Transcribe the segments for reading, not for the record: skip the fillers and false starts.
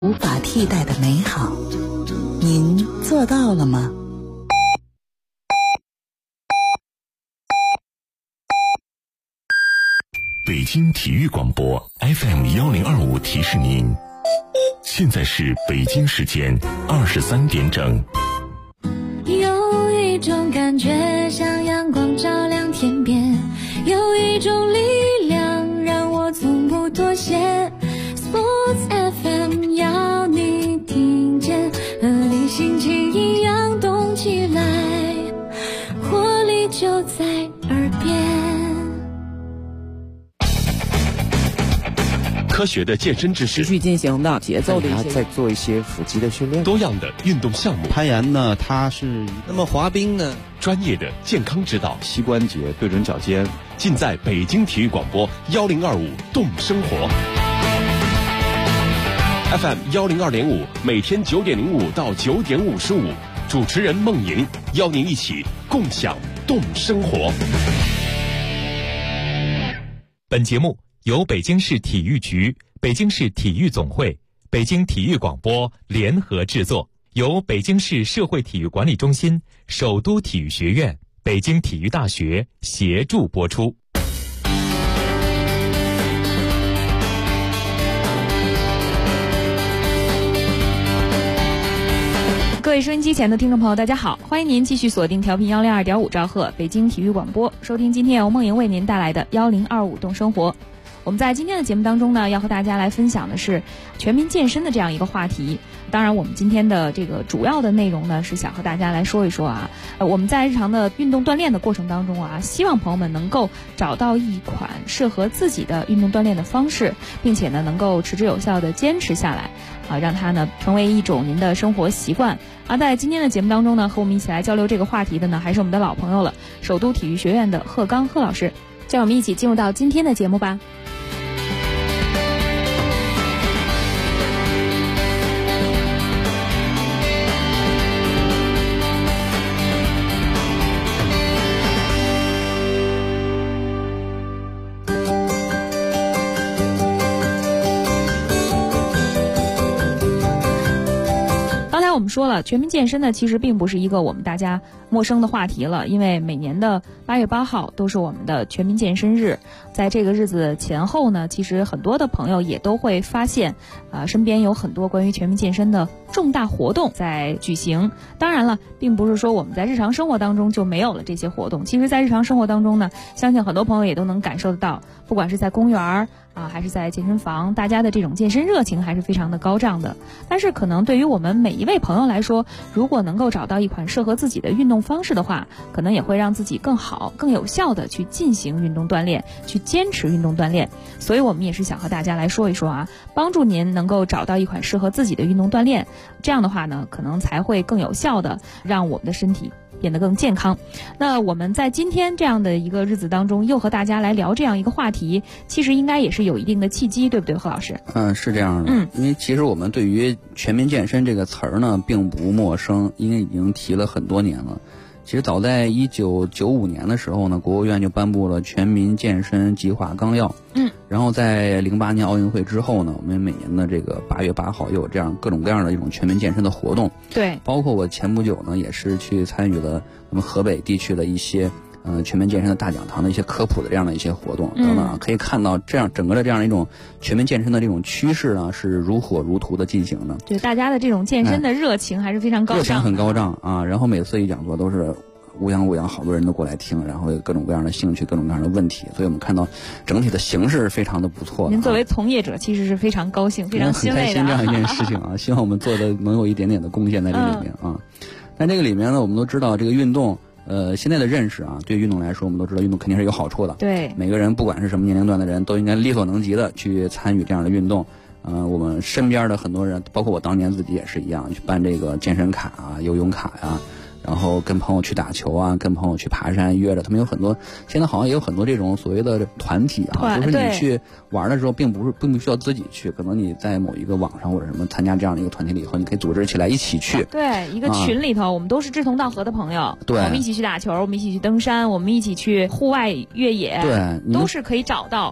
无法替代的美好，您做到了吗？ 北京体育广播 FM1025提示您，现在是北京时间23点整。 有一种感觉像阳光照亮天边，有一种力量让我从不妥协。Sports FM 要你听见，和你心情一样动起来，活力就在耳边。 科学的健身知识， 持续进行的节奏的一些， 再做一些腹肌的训练， 多样的运动项目。 攀岩呢，它是那么滑冰呢， 专业的健康指导， 膝关节对准脚尖， 尽在北京体育广播1025动生活。FM102.5，每天9点05到9点55，主持人孟莹邀您一起共享动生活。 本节目由北京市体育局、北京市体育总会、北京体育广播联合制作，由北京市社会体育管理中心、首都体育学院、北京体育大学协助播出。 各位收音机前的听众朋友，大家好，欢迎您继续锁定调频102.5兆赫北京体育广播，收听今天由梦莹为您带来的1025动生活。我们在今天的节目当中呢，要和大家来分享的是全民健身的这样一个话题。当然，我们今天的这个主要的内容呢，是想和大家来说一说我们在日常的运动锻炼的过程当中希望朋友们能够找到一款适合自己的运动锻炼的方式，并且呢，能够持之有效的坚持下来，让它呢成为一种您的生活习惯。在今天的节目当中呢，和我们一起来交流这个话题的呢，还是我们的老朋友了，首都体育学院的贺刚贺老师。就让我们一起进入到今天的节目吧。我们说了，全民健身呢，其实并不是一个我们大家陌生的话题了，因为每年的8月8号都是我们的全民健身日。在这个日子前后呢，其实很多的朋友也都会发现，身边有很多关于全民健身的重大活动在举行。当然了，并不是说我们在日常生活当中就没有了这些活动。其实，在日常生活当中呢，相信很多朋友也都能感受得到，不管是在公园还是在健身房，大家的这种健身热情还是非常的高涨的。但是可能对于我们每一位朋友来说，如果能够找到一款适合自己的运动方式的话，可能也会让自己更好、更有效的去进行运动锻炼，去坚持运动锻炼。所以我们也是想和大家来说一说帮助您能够找到一款适合自己的运动锻炼，这样的话呢，可能才会更有效的让我们的身体变得更健康。那我们在今天这样的一个日子当中，又和大家来聊这样一个话题，其实应该也是有一定的契机，对不对，贺老师？ 是这样的。因为其实我们对于全民健身这个词儿呢，并不陌生，因为已经提了很多年了。其实早在1995年的时候呢，国务院就颁布了全民健身计划纲要。然后在08年奥运会之后呢，我们每年的这个8月8号又有这样各种各样的一种全民健身的活动。 对， 包括我前不久呢，也是去参与了我们河北地区的一些全民健身的大讲堂的一些科普的这样的一些活动等等，可以看到这样整个的这样一种全民健身的这种趋势呢，是如火如荼的进行的。 对，大家的这种健身的热情还是非常高涨的， 热情很高涨然后每次一讲座都是乌泱，好多人都过来听，然后有各种各样的兴趣，各种各样的问题，所以我们看到整体的形势非常的不错的。 您作为从业者，其实是非常高兴、非常欣慰的。 很开心这样一件事情希望我们做的能有一点点的贡献在这里面但这个里面呢，我们都知道这个运动，现在的认识对运动来说，我们都知道运动肯定是有好处的。 对， 每个人不管是什么年龄段的人，都应该力所能及的去参与这样的运动。我们身边的很多人，包括我当年自己也是一样，去办这个健身卡游泳卡然后跟朋友去打球跟朋友去爬山，约着他们有很多，现在好像也有很多这种所谓的团体就是你去玩的时候并不需要自己去，可能你在某一个网上或者什么参加这样的一个团体里以后，你可以组织起来一起去。 对，一个群里头，我们都是志同道合的朋友。 对， 我们一起去打球，我们一起去登山，我们一起去户外越野。 对， 都是可以找到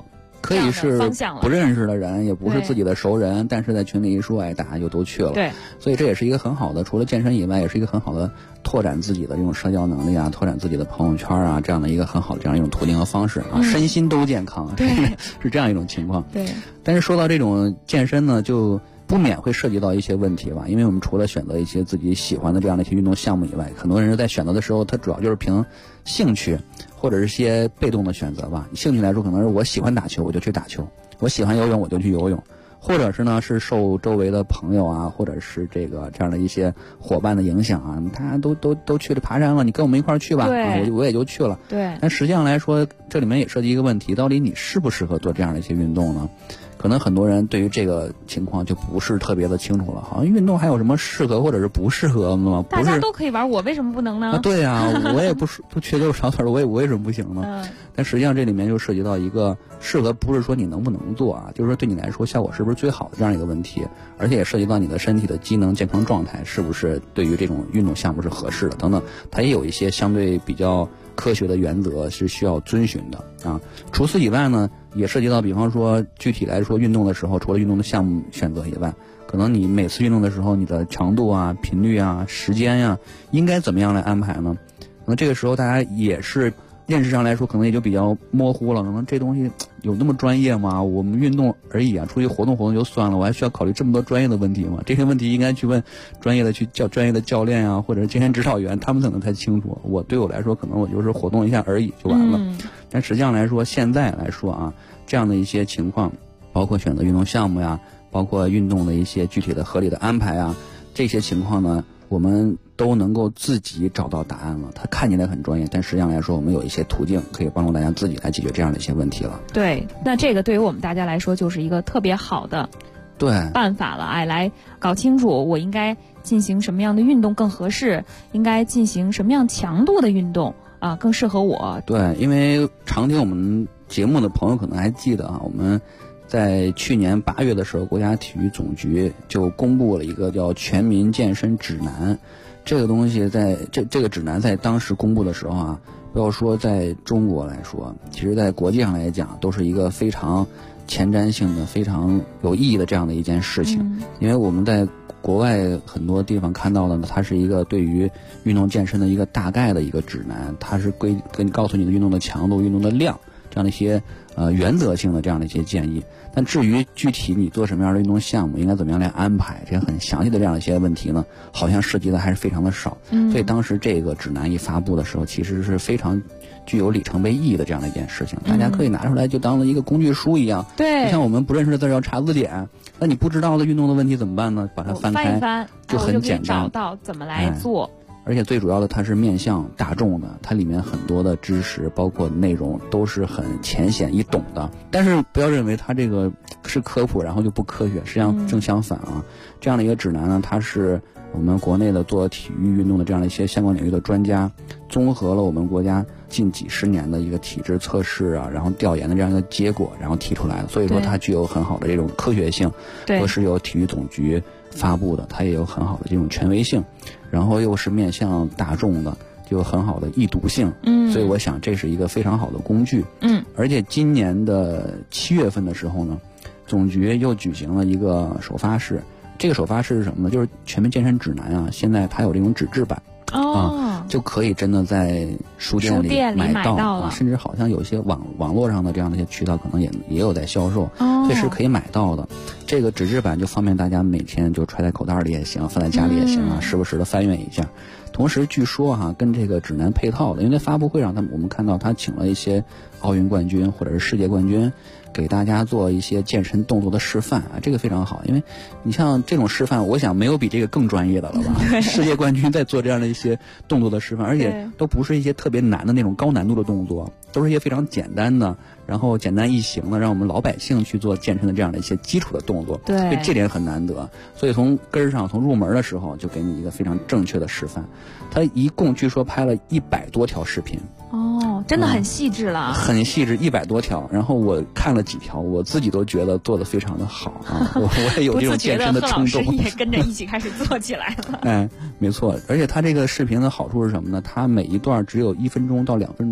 可以是方向了， 不认识的人，也不是自己的熟人，但是在群里一说，大家就都去了。 对， 所以这也是一个很好的，除了健身以外，也是一个很好的拓展自己的这种社交能力啊，拓展自己的朋友圈啊，这样的一个很好的这样一种途径和方式啊，身心都健康， 对， 是这样一种情况。 对， 但是说到这种健身呢，就不免会涉及到一些问题吧，因为我们除了选择一些自己喜欢的这样的一些运动项目以外，很多人在选择的时候，他主要就是凭兴趣或者是一些被动的选择吧。兴趣来说，可能是我喜欢打球，我就去打球；我喜欢游泳，我就去游泳。或者是呢，是受周围的朋友啊，或者是这样的一些伙伴的影响啊，大家都去了爬山了，你跟我们一块儿去吧，我也就去了。 对。 但实际上来说，这里面也涉及一个问题，到底你适不适合做这样的一些运动呢？可能很多人对于这个情况就不是特别的清楚了，好像运动还有什么适合或者是不适合吗？ 大家都可以玩，我为什么不能呢？ 对啊，我也不缺胳膊少腿，我为什么不行呢？但实际上这里面就涉及到一个适合，不是说你能不能做啊，就是说对你来说效果是不是最好的这样一个问题，而且也涉及到你的身体的机能健康状态是不是对于这种运动项目是合适的等等，它也有一些相对比较科学的原则是需要遵循的啊。除此以外呢，也涉及到比方说具体来说运动的时候，除了运动的项目选择以外，可能你每次运动的时候你的强度啊、频率啊、时间呀，应该怎么样来安排呢？可能这个时候大家也是认识上来说可能也就比较模糊了，可能这东西有那么专业吗？我们运动而已啊，出去活动活动就算了，我还需要考虑这么多专业的问题吗？这些问题应该去问专业的教练啊，或者是健身指导员，他们可能才清楚。对我来说，可能我就是活动一下而已就完了。但实际上来说，现在来说啊，这样的一些情况，包括选择运动项目呀，包括运动的一些具体的合理的安排啊，这些情况呢，我们都能够自己找到答案了。它看起来很专业，但实际上来说，我们有一些途径可以帮助大家自己来解决这样的一些问题了。 对，那这个对于我们大家来说就是一个特别好的办法了。来搞清楚我应该进行什么样的运动更合适，应该进行什么样强度的运动啊更适合我。 对，因为常听我们节目的朋友可能还记得啊，我们在去年8月的时候，国家体育总局就公布了一个叫《全民健身指南》。这个东西在这个指南在当时公布的时候啊，不要说在中国来说，其实在国际上来讲都是一个非常前瞻性的、非常有意义的这样的一件事情。因为我们在国外很多地方看到的呢，它是一个对于运动健身的一个大概的一个指南，它是告诉你的运动的强度、运动的量这样的一些原则性的这样的一些建议。但至于具体你做什么样的运动项目，应该怎么样来安排，这些很详细的这样一些问题呢，好像涉及的还是非常的少。所以当时这个指南一发布的时候，其实是非常具有里程碑意义的这样的一件事情，大家可以拿出来就当了一个工具书一样。 对， 就像我们不认识的字要查字典，那你不知道的运动的问题怎么办呢？把它翻开，就很简单， 找到怎么来做。 而且最主要的，它是面向大众的，它里面很多的知识包括内容都是很浅显易懂的。但是不要认为它这个是科普然后就不科学，实际上正相反啊。这样的一个指南呢，它是我们国内的做体育运动的这样的一些相关领域的专家，综合了我们国家近几十年的一个体质测试啊，然后调研的这样一个结果，然后提出来的。所以说它具有很好的这种科学性，都是由体育总局发布的，它也有很好的这种权威性，然后又是面向大众的，就有很好的易读性。所以我想这是一个非常好的工具。而且今年的7月份的时候呢，总局又举行了一个首发式。这个首发式是什么呢？就是全民健身指南啊，现在它有这种纸质版。就可以真的在书店里买到啊，甚至好像有些网络上的这样的一些渠道可能也有在销售，所以是可以买到的。这个纸质版就方便大家每天就揣在口袋里也行，放在家里也行啊，时不时的翻阅一下。同时据说跟这个指南配套的，因为在发布会上我们看到他请了一些奥运冠军或者是世界冠军，给大家做一些健身动作的示范啊，这个非常好。因为你像这种示范，我想没有比这个更专业的了吧？世界冠军在做这样的一些动作的示范，而且都不是一些特别难的那种高难度的动作，都是一些非常简单的，然后简单易行的，让我们老百姓去做健身的这样的一些基础的动作。 对， 所以这点很难得。所以从根儿上，从入门的时候就给你一个非常正确的示范。他一共据说拍了100多条视频。 真的很细致了， 很细致，100多条。然后我看了几条，我自己都觉得做得非常的好啊，我也有这种健身的冲动， 不自觉地贺老师也跟着一起开始做起来了。 没错。而且他这个视频的好处是什么呢？他每一段只有1分钟到2分钟，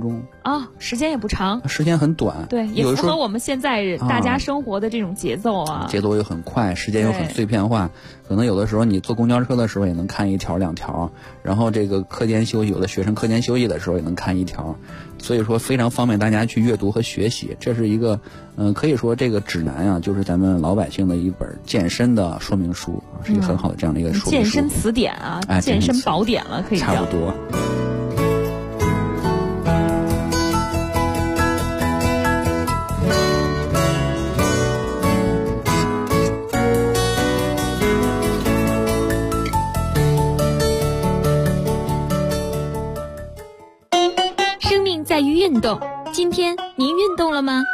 时间也不长， 时间很短， 对，也符合我们现在大家生活的这种节奏啊， 节奏又很快，时间又很碎片化，可能有的时候你坐公交车的时候也能看1条2条，然后这个课间休息，有的学生课间休息的时候也能看1条，所以说非常方便大家去阅读和学习。这是一个可以说这个指南啊，就是咱们老百姓的一本健身的说明书啊，是一个很好的这样的一个说明书， 健身词典啊，健身宝典了，可以差不多。 生命在于运动，今天您运动了吗？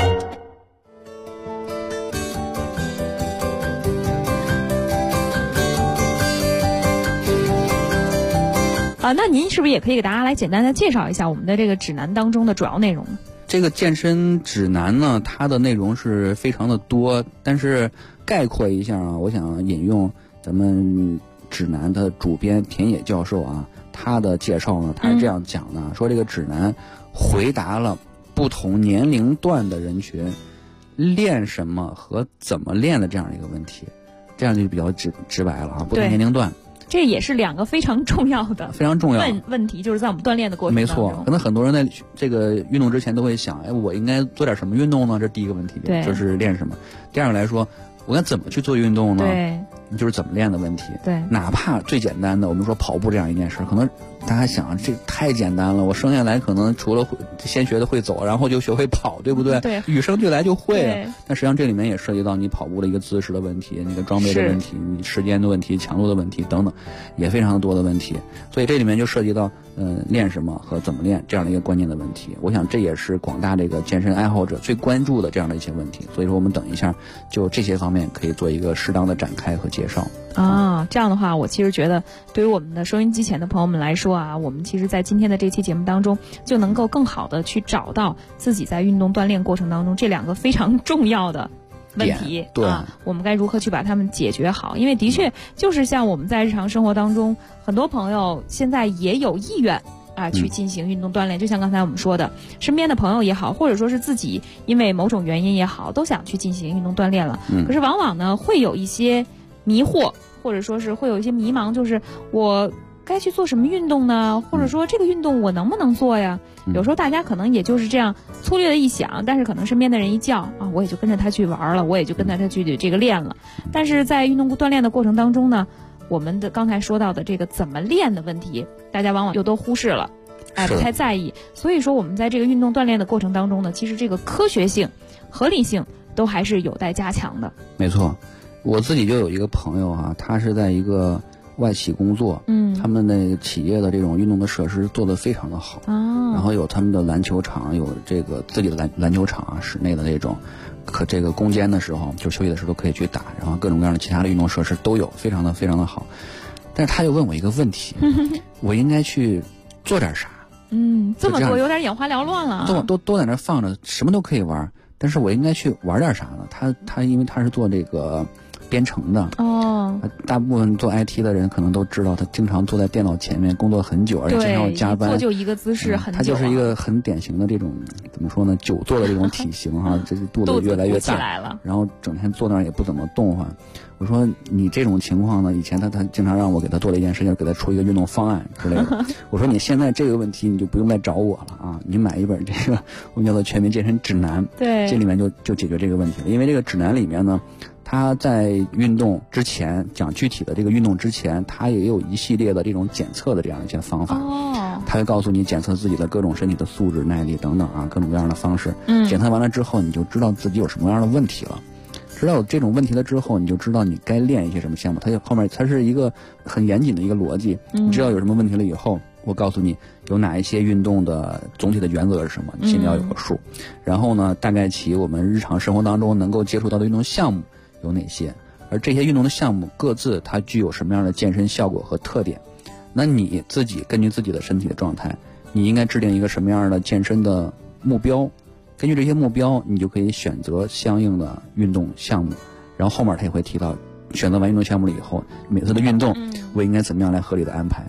那您是不是也可以给大家来简单的介绍一下我们的这个指南当中的主要内容呢？ 这个健身指南呢，它的内容是非常的多，但是概括一下啊，我想引用咱们指南的主编田野教授啊，他的介绍呢，他是这样讲的，说这个指南回答了不同年龄段的人群练什么和怎么练的这样一个问题，这样就比较直白了啊，不同年龄段。 这也是2个非常重要的问题，就是在我们锻炼的过程当中。 没错，可能很多人在这个运动之前都会想，我应该做点什么运动呢？这是第一个问题，就是练什么。第二个来说，我该怎么去做运动呢？ 对， 就是怎么练的问题。 对， 哪怕最简单的，我们说跑步这样一件事，可能大家想这太简单了，我生下来可能除了先学的会走，然后就学会跑，对不对？ 对， 与生俱来就会。但实际上这里面也涉及到你跑步的一个姿势的问题，你的装备的问题，你时间的问题，强度的问题等等，也非常多的问题。所以这里面就涉及到练什么和怎么练这样的一个关键的问题。我想这也是广大这个健身爱好者最关注的这样的一些问题。所以说我们等一下就这些方面可以做一个适当的展开和介绍。 这样的话，我其实觉得对于我们的收音机前的朋友们来说啊，我们其实在今天的这期节目当中就能够更好的去找到自己在运动锻炼过程当中这2个非常重要的问题， 对我们该如何去把它们解决好。因为的确就是像我们在日常生活当中，很多朋友现在也有意愿去进行运动锻炼，就像刚才我们说的，身边的朋友也好，或者说是自己因为某种原因也好，都想去进行运动锻炼了。可是往往呢会有一些迷惑，或者说是会有一些迷茫，就是我该去做什么运动呢？或者说这个运动我能不能做呀？有时候大家可能也就是这样粗略的一想，但是可能身边的人一叫我也就跟着他去玩了，我也就跟着他去这个练了。但是在运动锻炼的过程当中呢，我们的刚才说到的这个怎么练的问题，大家往往又都忽视了，不太在意。所以说我们在这个运动锻炼的过程当中呢，其实这个科学性、合理性都还是有待加强的。 没错，我自己就有一个朋友他是在一个外企工作，他们的企业的这种运动的设施做得非常的好，然后有他们的篮球场，有这个自己的篮球场室内的那种，可这个攻坚的时候就休息的时候都可以去打，然后各种各样的其他的运动设施都有，非常的好。但是他就问我一个问题，我应该去做点啥？ 这么多有点眼花缭乱了， 都在那放着，什么都可以玩，但是我应该去玩点啥呢？他因为他是做这个编程的，大部分做 IT 的人可能都知道，他经常坐在电脑前面工作很久，而且经常要加班， 坐就一个姿势很久， 他就是一个很典型的这种怎么说呢，久坐的这种体型这肚子越来越大，然后整天坐那儿也不怎么动我说你这种情况呢，以前他经常让我给他做的一件事情，给他出一个运动方案之类的。我说你现在这个问题你就不用再找我了你买一本这个我们叫做全民健身指南， 对， 这里面就解决这个问题了。因为这个指南里面呢，他在运动之前讲具体的这个运动之前，他也有一系列的这种检测的这样一些方法。他会告诉你检测自己的各种身体的素质、耐力等等各种各样的方式。检测完了之后，你就知道自己有什么样的问题了。知道有这种问题了之后，你就知道你该练一些什么项目。它是一个很严谨的一个逻辑。你知道有什么问题了以后，我告诉你有哪一些运动的总体的原则是什么，你心里要有个数。然后呢，大概其我们日常生活当中能够接触到的运动项目有哪些，而这些运动的项目各自它具有什么样的健身效果和特点。那你自己根据自己的身体的状态，你应该制定一个什么样的健身的目标，根据这些目标你就可以选择相应的运动项目。然后后面他也会提到选择完运动项目了以后，每次的运动我应该怎么样来合理的安排。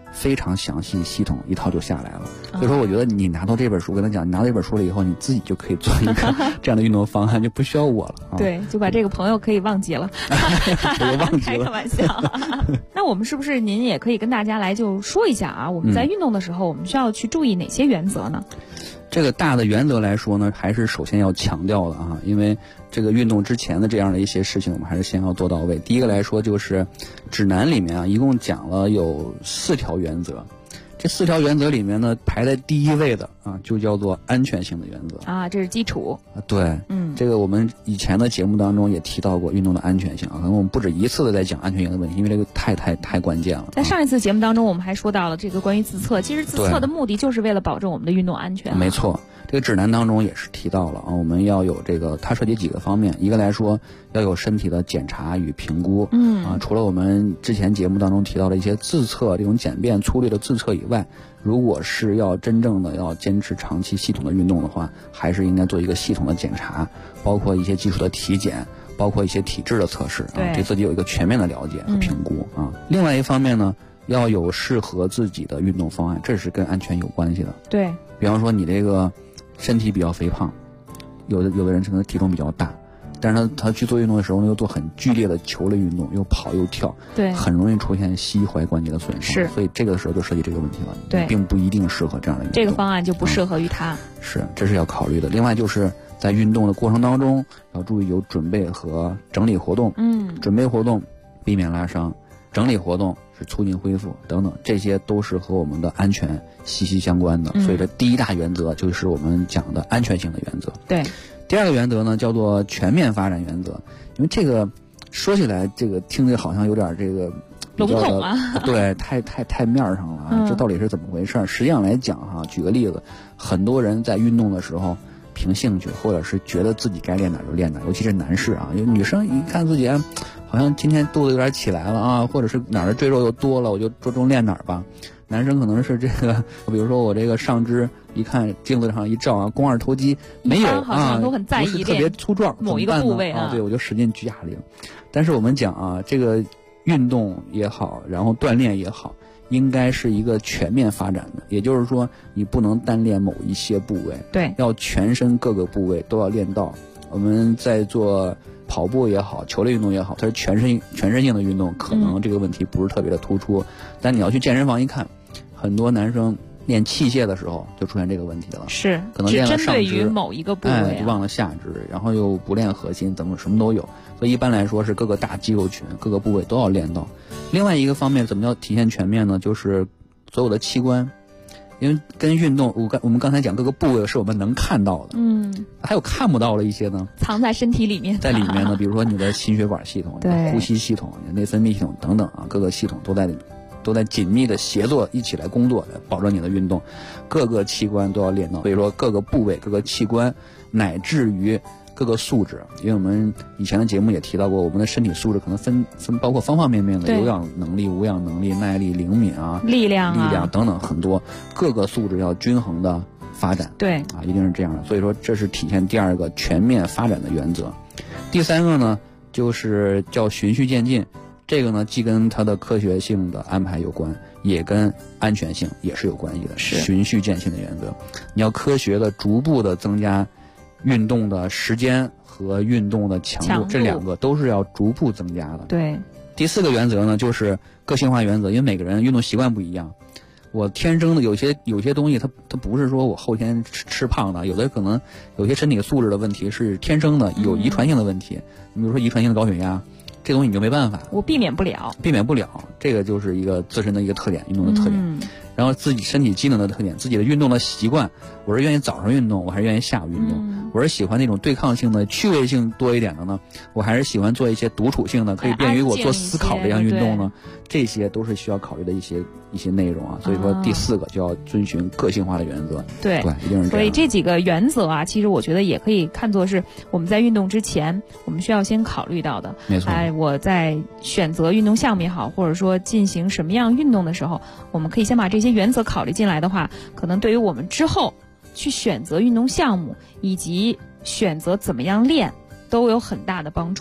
非常详细系统一套就下来了。所以说我觉得你拿到这本书，跟他讲，你拿到这本书了以后，你自己就可以做一个这样的运动方案，就不需要我了啊。 对，就把这个朋友可以忘记了。 我忘记了。 开个玩笑。那我们是不是您也可以跟大家来就说一下啊，我们在运动的时候我们需要去注意哪些原则呢？ 这个大的原则来说呢，还是首先要强调的啊，因为这个运动之前的这样的一些事情，我们还是先要做到位。第一个来说就是指南里面啊，一共讲了有4条原则。这4条原则里面呢，排在第一位的啊，就叫做安全性的原则啊，这是基础啊。对，这个我们以前的节目当中也提到过运动的安全性啊，可能我们不止一次的在讲安全性的问题，因为这个太关键了。 在上一次节目当中，我们还说到了这个关于自测，其实自测的目的就是为了保证我们的运动安全。 没错，这个指南当中也是提到了啊，我们要有这个，它涉及几个方面，一个来说要有身体的检查与评估，除了我们之前节目当中提到的一些自测这种简便粗略的自测以外，如果是要真正的要坚持长期系统的运动的话，还是应该做一个系统的检查，包括一些基础的体检，包括一些体质的测试啊，对自己有一个全面的了解和评估啊。另外一方面呢，要有适合自己的运动方案，这是跟安全有关系的。 对， 比方说你这个身体比较肥胖，有的人可能体重比较大，但是他去做运动的时候呢，又做很剧烈的球类运动，又跑又跳， 对， 很容易出现膝踝关节的损伤。所以这个时候就涉及这个问题了， 对， 并不一定适合这样的运动。 这个方案就不适合于他。 是，这是要考虑的。另外就是在运动的过程当中，要注意有准备和整理活动。准备活动避免拉伤，整理活动是促进恢复等等，这些都是和我们的安全息息相关的。所以这第一大原则就是我们讲的安全性的原则。 对。 第二个原则呢，叫做全面发展原则。因为这个说起来，这个听着好像有点这个笼统啊， 对，太面上了啊，这到底是怎么回事？实际上来讲哈，举个例子，很多人在运动的时候凭兴趣，或者是觉得自己该练哪就练哪，尤其是男士啊，因为女生一看自己好像今天肚子有点起来了啊，或者是哪儿的赘肉又多了，我就着重练哪儿吧。男生可能是这个，比如说我这个上肢一看镜子上一照啊，肱二头肌没有啊， 都很在意， 不是特别粗壮， 某一个部位啊，对，我就使劲举哑铃。但是我们讲啊，这个运动也好，然后锻炼也好，应该是一个全面发展的，也就是说，你不能单练某一些部位， 对， 要全身各个部位都要练到。我们在做跑步也好，球类运动也好，它是全身性的运动，可能这个问题不是特别的突出。但你要去健身房一看，很多男生练器械的时候就出现这个问题了， 是可能练了上肢， 针对于某一个部位， 忘了下肢，然后又不练核心，什么都有。所以一般来说是各个大肌肉群、各个部位都要练到。另外一个方面，怎么叫体现全面呢？就是所有的器官，因为跟运动，我们刚才讲各个部位是我们能看到的，还有看不到的一些呢， 藏在身体里面， 在里面呢，比如说你的心血管系统、 对， 呼吸系统、内分泌系统等等啊，各个系统都在紧密的协作一起来工作，保证你的运动，各个器官都要练到。所以说各个部位、各个器官，乃至于各个素质，因为我们以前的节目也提到过，我们的身体素质可能分包括方方面面的，有氧能力、无氧能力、耐力、灵敏啊、 力量等等很多，各个素质要均衡的发展。 对啊，一定是这样的。所以说这是体现第二个全面发展的原则。第三个呢，就是叫循序渐进。这个呢，既跟它的科学性的安排有关，也跟安全性也是有关系的。 是循序渐进的原则，你要科学的、逐步的增加运动的时间和运动的强度，这两个都是要逐步增加的。 对。 第四个原则呢，就是个性化原则，因为每个人运动习惯不一样。我天生的有些东西它不是说我后天吃胖的，有的可能有些身体素质的问题是天生的，有遗传性的问题。你比如说遗传性的高血压。这东西你就没办法， 我避免不了， 这个就是一个自身的一个特点，运动的特点。然后自己身体机能的特点，自己的运动的习惯，我是愿意早上运动，我还是愿意下午运动，我是喜欢那种对抗性的趣味性多一点的呢，我还是喜欢做一些独处性的，可以便于我做思考这样运动呢，这些都是需要考虑的一些内容啊。所以说第四个就要遵循个性化的原则。对，一定是这样。 所以这几个原则啊，其实我觉得也可以看作是我们在运动之前我们需要先考虑到的。 没错。 我在选择运动项目也好，或者说进行什么样运动的时候，我们可以先把这些原则考虑进来的话，可能对于我们之后去选择运动项目以及选择怎么样练都有很大的帮助。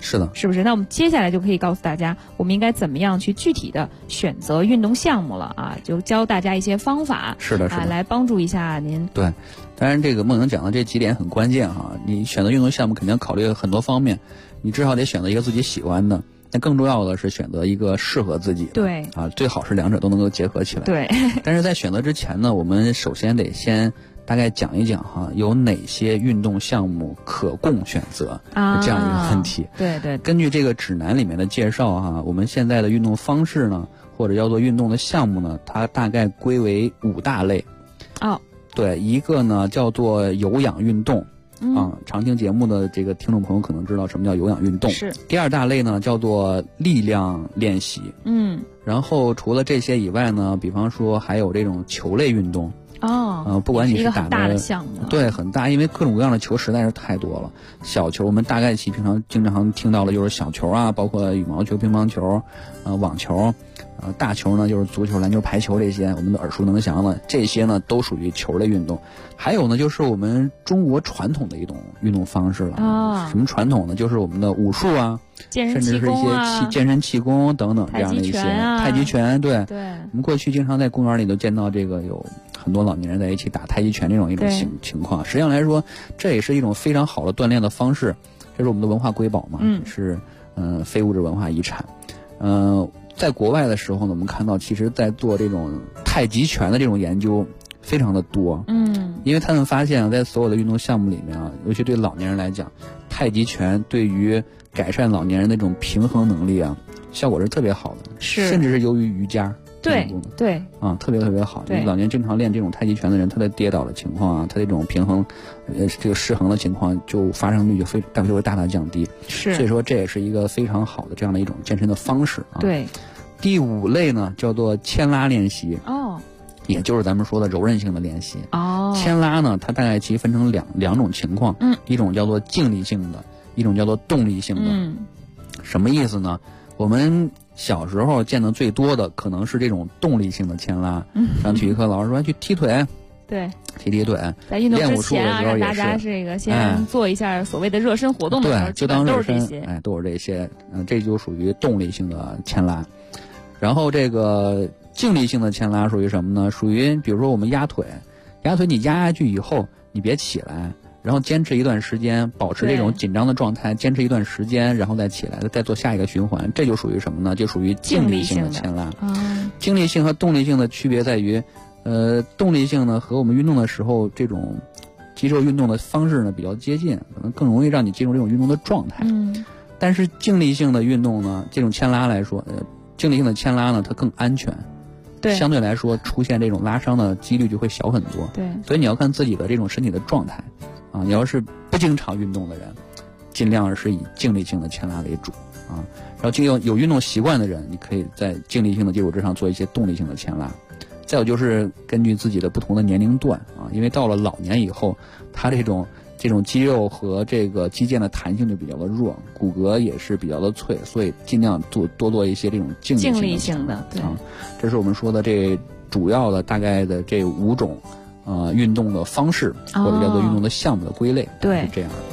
是的， 是不是？那我们接下来就可以告诉大家，我们应该怎么样去具体的选择运动项目了啊？就教大家一些方法， 是的， 来帮助一下您。 对，当然这个梦莹讲的这几点很关键哈。你选择运动项目肯定要考虑很多方面，你至少得选择一个自己喜欢的。但更重要的是选择一个适合自己的， 对啊，最好是两者都能够结合起来。 对， 但是在选择之前呢，我们首先得先大概讲一讲哈，有哪些运动项目可供选择这样一个问题。 对对， 根据这个指南里面的介绍哈，我们现在的运动方式呢，或者叫做运动的项目呢，它大概归为5大类。 哦， 对，一个呢叫做有氧运动。常听节目的这个听众朋友可能知道什么叫有氧运动。 是。 第2大类呢叫做力量练习。然后除了这些以外呢，比方说还有这种球类运动。不管你是打的， 一个很大的项目。 对，很大，因为各种各样的球实在是太多了。小球我们大概平常经常听到的就是小球啊，包括羽毛球、乒乓球、网球。大球呢就是足球、篮球、排球这些我们都耳熟能详的，这些呢都属于球类运动。还有呢就是我们中国传统的一种运动方式了。什么传统呢？就是我们的武术啊，甚至是一些健身气功等等这样的一些太极拳。对，我们过去经常在公园里都见到这个有很多老年人在一起打太极拳这种一种情况。实际上来说，这也是一种非常好的锻炼的方式，这是我们的文化瑰宝嘛，是非物质文化遗产。在国外的时候呢，我们看到其实在做这种太极拳的这种研究非常的多。因为他们发现在所有的运动项目里面啊，尤其对老年人来讲，太极拳对于改善老年人的这种平衡能力啊，效果是特别好的，甚至是优于瑜伽。 对， 特别特别好。因为老年经常练这种太极拳的人，他的跌倒的情况啊，他这种平衡，这个失衡的情况，就发生率就会大大降低。 是， 所以说这也是一个非常好的这样的一种健身的方式啊。 对。 第5类呢叫做牵拉练习。也就是咱们说的柔韧性的练习。牵拉呢，它大概其分成两种情况。一种叫做静力性的，一种叫做动力性的。什么意思呢？我们小时候见的最多的可能是这种动力性的牵拉。上体育课老师说去踢腿。 对， 踢腿。 在运动之前啊，让大家这个先做一下所谓的热身活动的时候， 对，就当热身。 都是这些。这就属于动力性的牵拉。然后这个静力性的牵拉属于什么呢？属于比如说我们压腿你压下去以后，你别起来，然后坚持一段时间，保持这种紧张的状态，坚持一段时间，然后再起来，再做下一个循环，这就属于什么呢？就属于静力性的牵拉。静力性和动力性的区别在于，动力性呢和我们运动的时候这种肌肉运动的方式呢比较接近，可能更容易让你进入这种运动的状态。但是静力性的运动呢，这种牵拉来说，静力性的牵拉呢，它更安全。 对， 相对来说出现这种拉伤的几率就会小很多。 对， 所以你要看自己的这种身体的状态啊。你要是不经常运动的人，尽量是以静力性的牵拉为主啊。然后有运动习惯的人，你可以在静力性的基础之上做一些动力性的牵拉。再有就是根据自己的不同的年龄段啊，因为到了老年以后，他这种肌肉和这个肌腱的弹性就比较的弱，骨骼也是比较的脆，所以尽量多做一些这种静力性的。对，这是我们说的这主要的大概的这5种运动的方式，或者叫做运动的项目的归类。 对， 是这样的。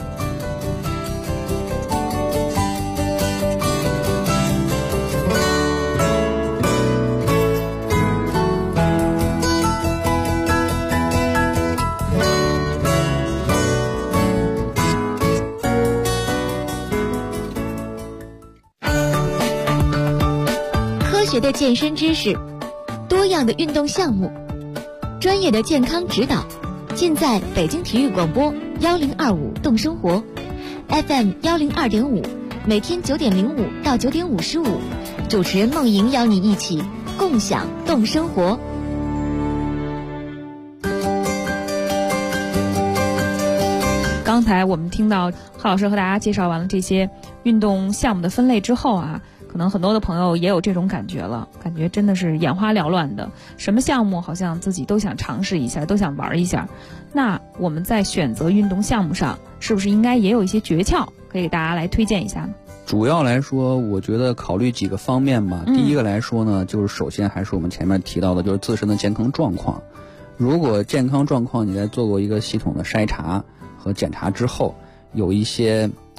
的健身知识，多样的运动项目，专业的健康指导，尽在北京体育广播1025动生活 FM 102.5，每天9点05到9点55，主持人梦莹邀你一起共享动生活。 刚才我们听到贺老师和大家介绍完了这些运动项目的分类之后啊，可能很多的朋友也有这种感觉了，感觉真的是眼花缭乱的，什么项目好像自己都想尝试一下，都想玩一下。那我们在选择运动项目上，是不是应该也有一些诀窍，可以给大家来推荐一下呢？ 主要来说，我觉得考虑几个方面吧。第一个来说呢，就是首先还是我们前面提到的，就是自身的健康状况。如果健康状况你在做过一个系统的筛查和检查之后，有一些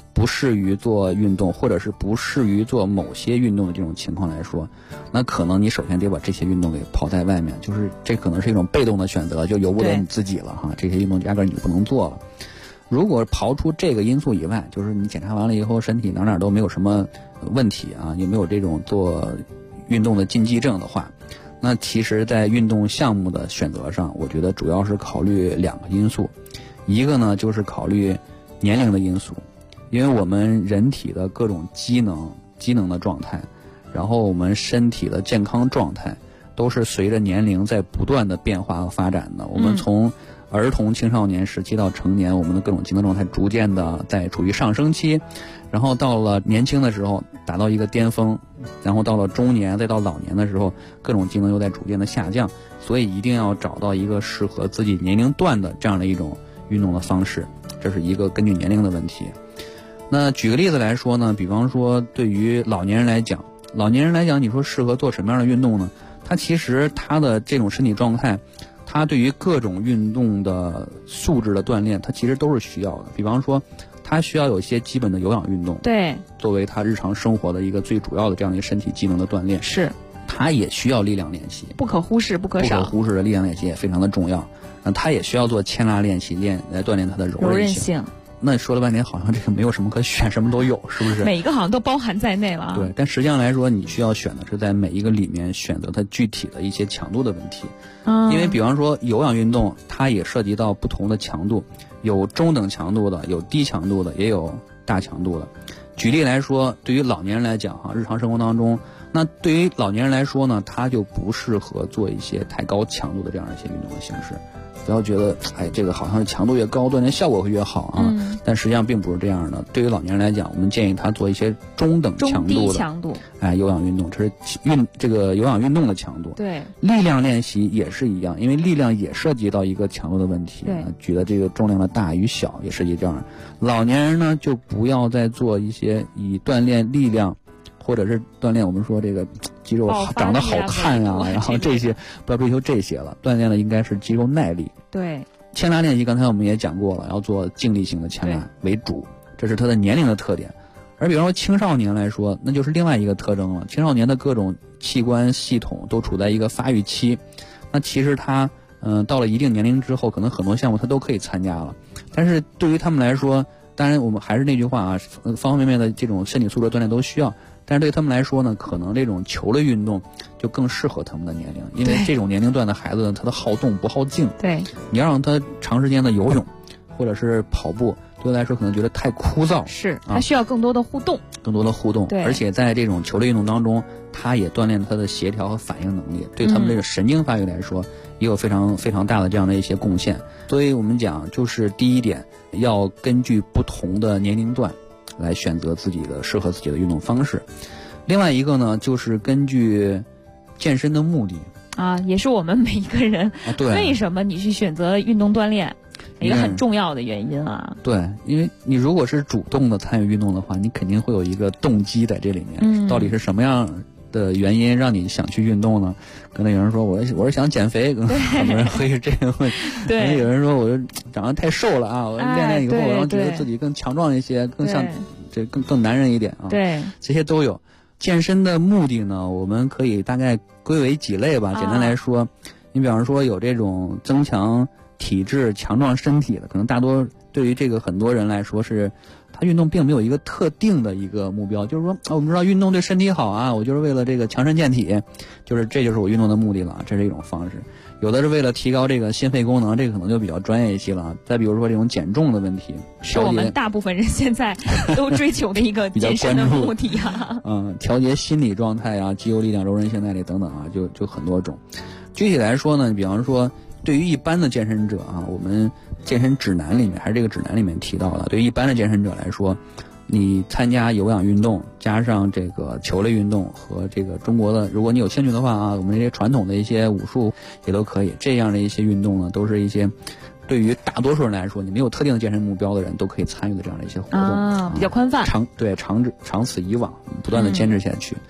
不适于做运动，或者是不适于做某些运动的这种情况来说，那可能你首先得把这些运动给抛在外面，就是这可能是一种被动的选择，就由不得你自己了哈。这些运动压根儿你不能做了。如果刨出这个因素以外，就是你检查完了以后身体哪都没有什么问题啊，也没有这种做运动的禁忌症的话，那其实在运动项目的选择上，我觉得主要是考虑2个因素。一个呢就是考虑年龄的因素，因为我们人体的各种机能的状态，然后我们身体的健康状态都是随着年龄在不断的变化和发展的。我们从儿童青少年时期到成年，我们的各种机能状态逐渐的在处于上升期，然后到了年轻的时候达到一个巅峰，然后到了中年再到老年的时候，各种机能又在逐渐的下降，所以一定要找到一个适合自己年龄段的这样的一种运动的方式，这是一个根据年龄的问题。那举个例子来说呢，比方说对于老年人来讲，你说适合做什么样的运动呢？他其实他的这种身体状态，他对于各种运动的素质的锻炼，他其实都是需要的。比方说他需要有一些基本的有氧运动， 对， 作为他日常生活的一个最主要的这样的一个身体机能的锻炼， 是他也需要力量练习， 不可忽视不可少， 不可忽视的力量练习也非常的重要。他也需要做牵拉练习，来锻炼他的柔韧性。那说了半天，好像这个没有什么可选，什么都有，是不是？ 每一个好像都包含在内了。 对，但实际上来说，你需要选的是在每一个里面选择它具体的一些强度的问题。因为比方说有氧运动，它也涉及到不同的强度，有中等强度的，有低强度的，也有大强度的。举例来说，对于老年人来讲哈，日常生活当中，那对于老年人来说呢，他就不适合做一些太高强度的这样一些运动的形式。不要觉得这个好像是强度越高锻炼效果会越好啊，但实际上并不是这样的。对于老年人来讲，我们建议他做一些中等强度的有氧运动，这是这个有氧运动的强度。 对， 力量练习也是一样，因为力量也涉及到一个强度的问题。 对， 举的这个重量的大与小也涉及这样。老年人呢，就不要再做一些以锻炼力量，或者是锻炼我们说这个肌肉长得好看啊，然后这些不要追求这些了，锻炼的应该是肌肉耐力。 对， 牵拉练习刚才我们也讲过了，要做静力型的牵拉为主，这是它的年龄的特点。而比方说青少年来说，那就是另外一个特征了。青少年的各种器官系统都处在一个发育期，那其实他到了一定年龄之后，可能很多项目他都可以参加了，但是对于他们来说，当然我们还是那句话啊，方方面面的这种身体素质锻炼都需要，但是对他们来说呢，可能这种球类运动就更适合他们的年龄，因为这种年龄段的孩子呢，他的好动不好静。 对， 你要让他长时间的游泳或者是跑步，对他来说可能觉得太枯燥。 是，他需要更多的互动。 对，而且在这种球类运动当中，他也锻炼他的协调和反应能力，对他们这个神经发育来说，也有非常非常大的这样的一些贡献。所以我们讲，就是第一点，要根据不同的年龄段来选择自己的适合自己的运动方式。另外一个呢，就是根据健身的目的啊，也是我们每一个人为什么你去选择运动锻炼一个很重要的原因啊。 对，因为你如果是主动的参与运动的话，你肯定会有一个动机在这里面。到底是什么样的原因让你想去运动呢？可能有人说我是想减肥，可能很多人会是这个问题。 对， 可能有人说我就长得太瘦了啊，我练以后我要觉得自己更强壮一些，更像这更男人一点啊。 对， 这些都有。健身的目的呢，我们可以大概归为几类吧。简单来说，你比方说有这种增强体质、强壮身体的，可能大多对于这个很多人来说是，他运动并没有一个特定的一个目标，就是说我们知道运动对身体好啊，我就是为了这个强身健体，这就是我运动的目的了，这是一种方式。有的是为了提高这个心肺功能，这个可能就比较专业一些了。再比如说这种减重的问题， 是我们大部分人现在都追求的一个健身的目的啊。 调节心理状态啊，肌肉力量、柔韧性耐力等等啊，就很多种。具体来说呢，比方说对于一般的健身者啊，我们健身指南里面还是这个指南里面提到的，对于一般的健身者来说，你参加有氧运动加上这个球类运动和这个中国的，如果你有兴趣的话啊，我们这些传统的一些武术也都可以。这样的一些运动呢，都是一些对于大多数人来说，你没有特定的健身目标的人都可以参与的这样的一些活动比较宽泛。 长此以往，不断的坚持下去。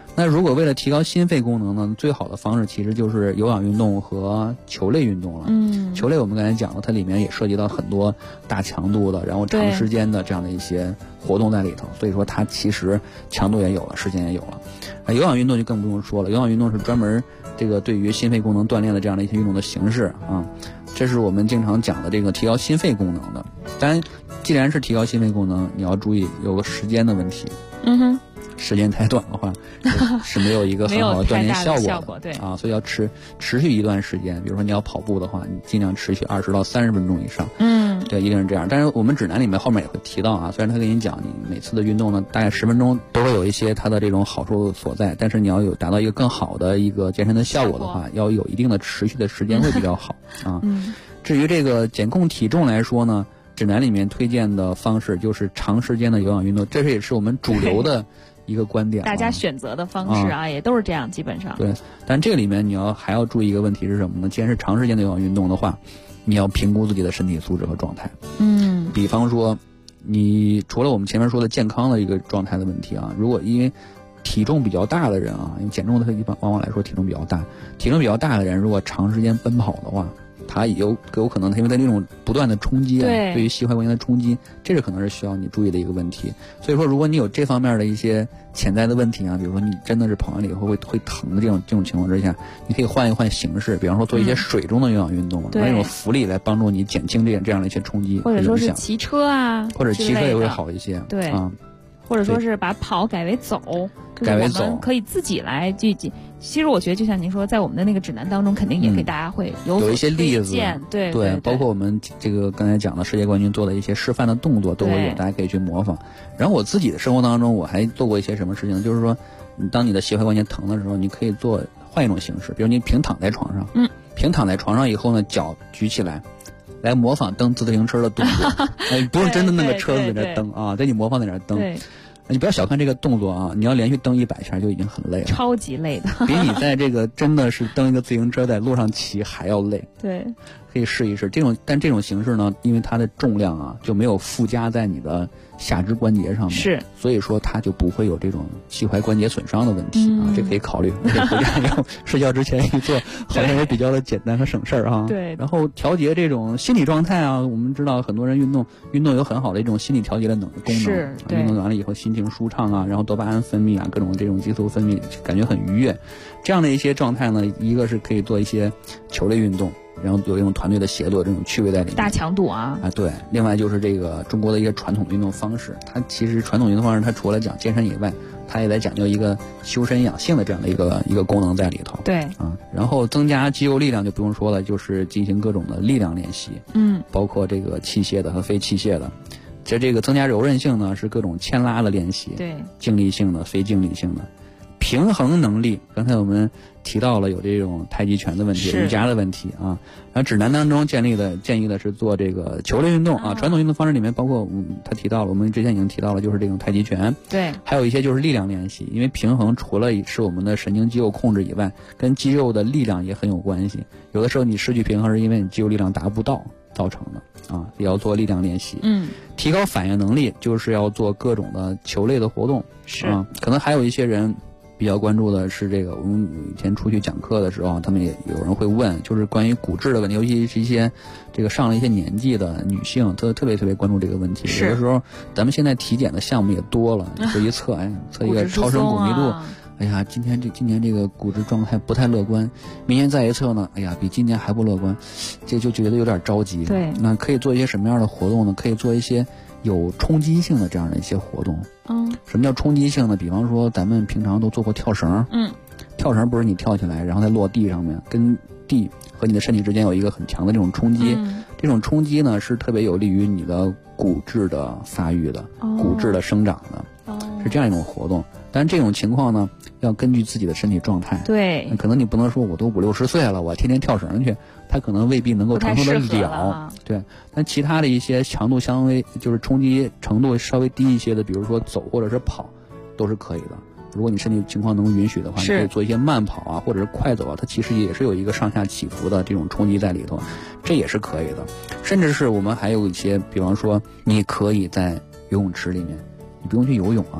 那如果为了提高心肺功能呢，最好的方式其实就是有氧运动和球类运动了。球类我们刚才讲了，它里面也涉及到很多大强度的，然后长时间的这样的一些活动在里头，所以说它其实强度也有了，时间也有了。有氧运动就更不用说了，有氧运动是专门这个对于心肺功能锻炼的这样的一些运动的形式啊，这是我们经常讲的这个提高心肺功能的。当然，既然是提高心肺功能，你要注意有个时间的问题。时间太短的话是没有一个很好的锻炼效果的， 对啊，所以要持续一段时间。比如说你要跑步的话，你尽量持续20到30分钟以上。对，一定是这样。但是我们指南里面后面也会提到啊，虽然他跟你讲你每次的运动呢大概10分钟都会有一些它的这种好处所在，但是你要有达到一个更好的一个健身的效果的话，要有一定的持续的时间会比较好啊。至于这个减控体重来说呢，指南里面推荐的方式就是长时间的有氧运动，这也是我们主流的一个观点， 大家选择的方式也都是这样，基本上。 对，但这个里面你还要注意一个问题是什么呢？既然是长时间的有氧运动的话，你要评估自己的身体素质和状态。比方说，你除了我们前面说的健康的一个状态的问题啊，如果因为体重比较大的人啊，因为减重的往往来说体重比较大的人，如果长时间奔跑的话，它有可能因为它那种不断的冲击对于膝踝关节的冲击，这是可能是需要你注意的一个问题。所以说，如果你有这方面的一些潜在的问题啊，比如说你真的是跑完了以后会疼的这种情况之下，你可以换一换形式，比方说做一些水中的有氧运动，用那种浮力来帮助你减轻这样的一些冲击， 或者说是骑车啊， 或者骑车也会好一些。 对啊，或者说是把跑改为走，就是我们可以自己来去。其实我觉得就像您说，在我们的那个指南当中，肯定也给大家会有一些例子， 对， 包括我们这个刚才讲的世界冠军做的一些示范的动作都会有，大家可以去模仿。然后我自己的生活当中，我还做过一些什么事情，就是说，当你的膝踝关节疼的时候，你可以换一种形式，比如你平躺在床上，平躺在床上以后呢，脚举起来模仿蹬自行车的动作，不是真的那个车子在那蹬啊，在你模仿在那蹬。你不要小看这个动作啊！你要连续蹬100下就已经很累了， 超级累的， 比你在这个真的是蹬一个自行车在路上骑还要累。 对， 可以试一试但这种形式呢，因为它的重量啊就没有附加在你的下肢关节上面， 是， 所以说它就不会有这种膝踝关节损伤的问题啊，这可以考虑。而且回家以后睡觉之前一做，好像也比较的简单和省事儿啊。 对。 然后调节这种心理状态啊，我们知道很多人运动有很好的一种心理调节的功能， 是， 运动完了以后心情舒畅啊，然后多巴胺分泌啊，各种这种激素分泌，感觉很愉悦。这样的一些状态呢，一个是可以做一些球类运动，然后有一种团队的协作，这种趣味在里面， 大强度啊， 对。另外就是这个中国的一些传统运动方式，它其实传统运动方式，它除了讲健身以外，它也在讲究一个修身养性的这样的一个功能在里头。 对啊，然后增加肌肉力量就不用说了，就是进行各种的力量练习，包括这个器械的和非器械的。这个增加柔韧性呢，是各种牵拉的练习， 对， 静力性的、非静力性的。平衡能力，刚才我们提到了有这种太极拳的问题、瑜伽的问题啊。然后指南当中建议的是做这个球类运动啊，传统运动方式里面包括他提到了，我们之前已经提到了，就是这种太极拳， 对， 还有一些就是力量练习，因为平衡除了是我们的神经肌肉控制以外，跟肌肉的力量也很有关系。有的时候你失去平衡是因为你肌肉力量达不到造成的啊，也要做力量练习。提高反应能力就是要做各种的球类的活动， 是啊，可能还有一些人比较关注的是这个，我们以前出去讲课的时候，他们也有人会问，就是关于骨质的问题，尤其是一些这个上了一些年纪的女性，特别关注这个问题。有的时候咱们现在体检的项目也多了，就一测，测一个超声骨密度，哎呀，今年这个骨质状态不太乐观，明年再一测呢，哎呀，比今年还不乐观，这就觉得有点着急。 对， 那可以做一些什么样的活动呢？可以做一些有冲击性的这样的一些活动。什么叫冲击性呢？比方说咱们平常都做过跳绳，跳绳不是你跳起来然后再落地上面，跟地和你的身体之间有一个很强的这种冲击，这种冲击呢是特别有利于你的骨质的发育的，骨质的生长的，是这样一种活动。但这种情况呢，要根据自己的身体状态。 对， 可能你不能说我都50、60岁了，我天天跳绳去，他可能未必能够承受得了。对，但其他的一些强度就是冲击程度稍微低一些的，比如说走或者是跑，都是可以的。如果你身体情况能允许的话，你可以做一些慢跑啊，或者是快走啊，它其实也是有一个上下起伏的这种冲击在里头，这也是可以的。甚至是我们还有一些，比方说你可以在游泳池里面，你不用去游泳啊，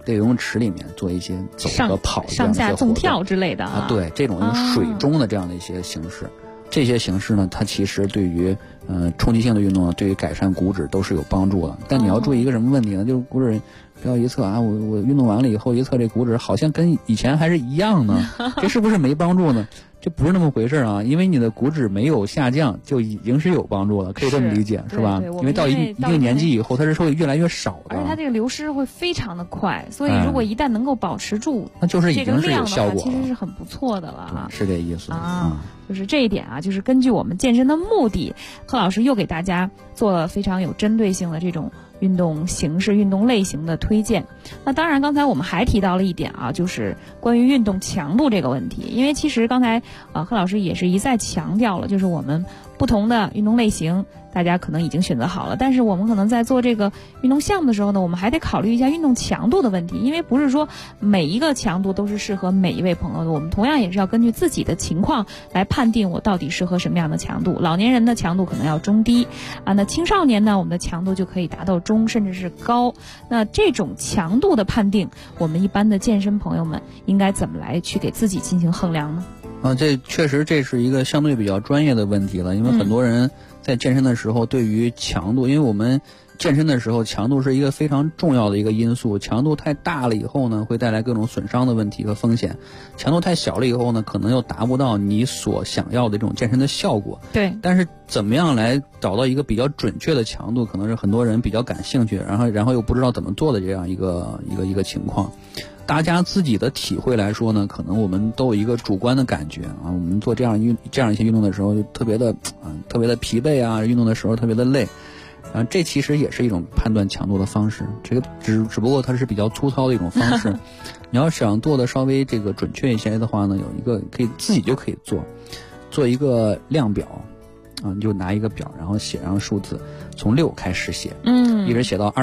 在游泳池里面做一些走和跑上下纵跳之类的啊，对，这种用水中的这样的一些形式，这些形式呢，它其实对于冲击性的运动呢，对于改善骨质都是有帮助的。但你要注意一个什么问题呢？就是骨质不要一测啊，我运动完了以后一测这骨质好像跟以前还是一样呢，这是不是没帮助呢？这不是那么回事啊，因为你的骨质没有下降就已经是有帮助了，可以这么理解是吧？ 对， 因为到一定年纪以后，它是会越来越少的， 而且它这个流失会非常的快，所以如果一旦能够保持住， 那就是已经是有效果了， 其实是很不错的了啊， 是这意思啊。就是这一点啊，就是根据我们健身的目的，贺老师又给大家做了非常有针对性的这种运动形式、运动类型的推荐。那当然，刚才我们还提到了一点啊，就是关于运动强度这个问题。因为其实刚才贺老师也是一再强调了，就是我们不同的运动类型，大家可能已经选择好了，但是我们可能在做这个运动项目的时候呢，我们还得考虑一下运动强度的问题，因为不是说每一个强度都是适合每一位朋友的，我们同样也是要根据自己的情况来判定我到底适合什么样的强度。老年人的强度可能要中低啊，那青少年呢，我们的强度就可以达到中甚至是高。那这种强度的判定，我们一般的健身朋友们应该怎么来去给自己进行衡量呢？ 这确实这是一个相对比较专业的问题了，因为很多人在健身的时候对于强度，因为我们健身的时候强度是一个非常重要的一个因素，强度太大了以后呢，会带来各种损伤的问题和风险，强度太小了以后呢，可能又达不到你所想要的这种健身的效果。 对， 但是怎么样来找到一个比较准确的强度，可能是很多人比较感兴趣，然后又不知道怎么做的这样一个情况。大家自己的体会来说呢，可能我们都有一个主观的感觉啊，我们做这样一些运动的时候就特别的疲惫啊，运动的时候特别的累啊，这其实也是一种判断强度的方式，这个只不过它是比较粗糙的一种方式。你要想做的稍微这个准确一些的话呢，有一个自己就可以做一个量表啊，你就拿一个表，然后写上数字，从6开始写，一直写到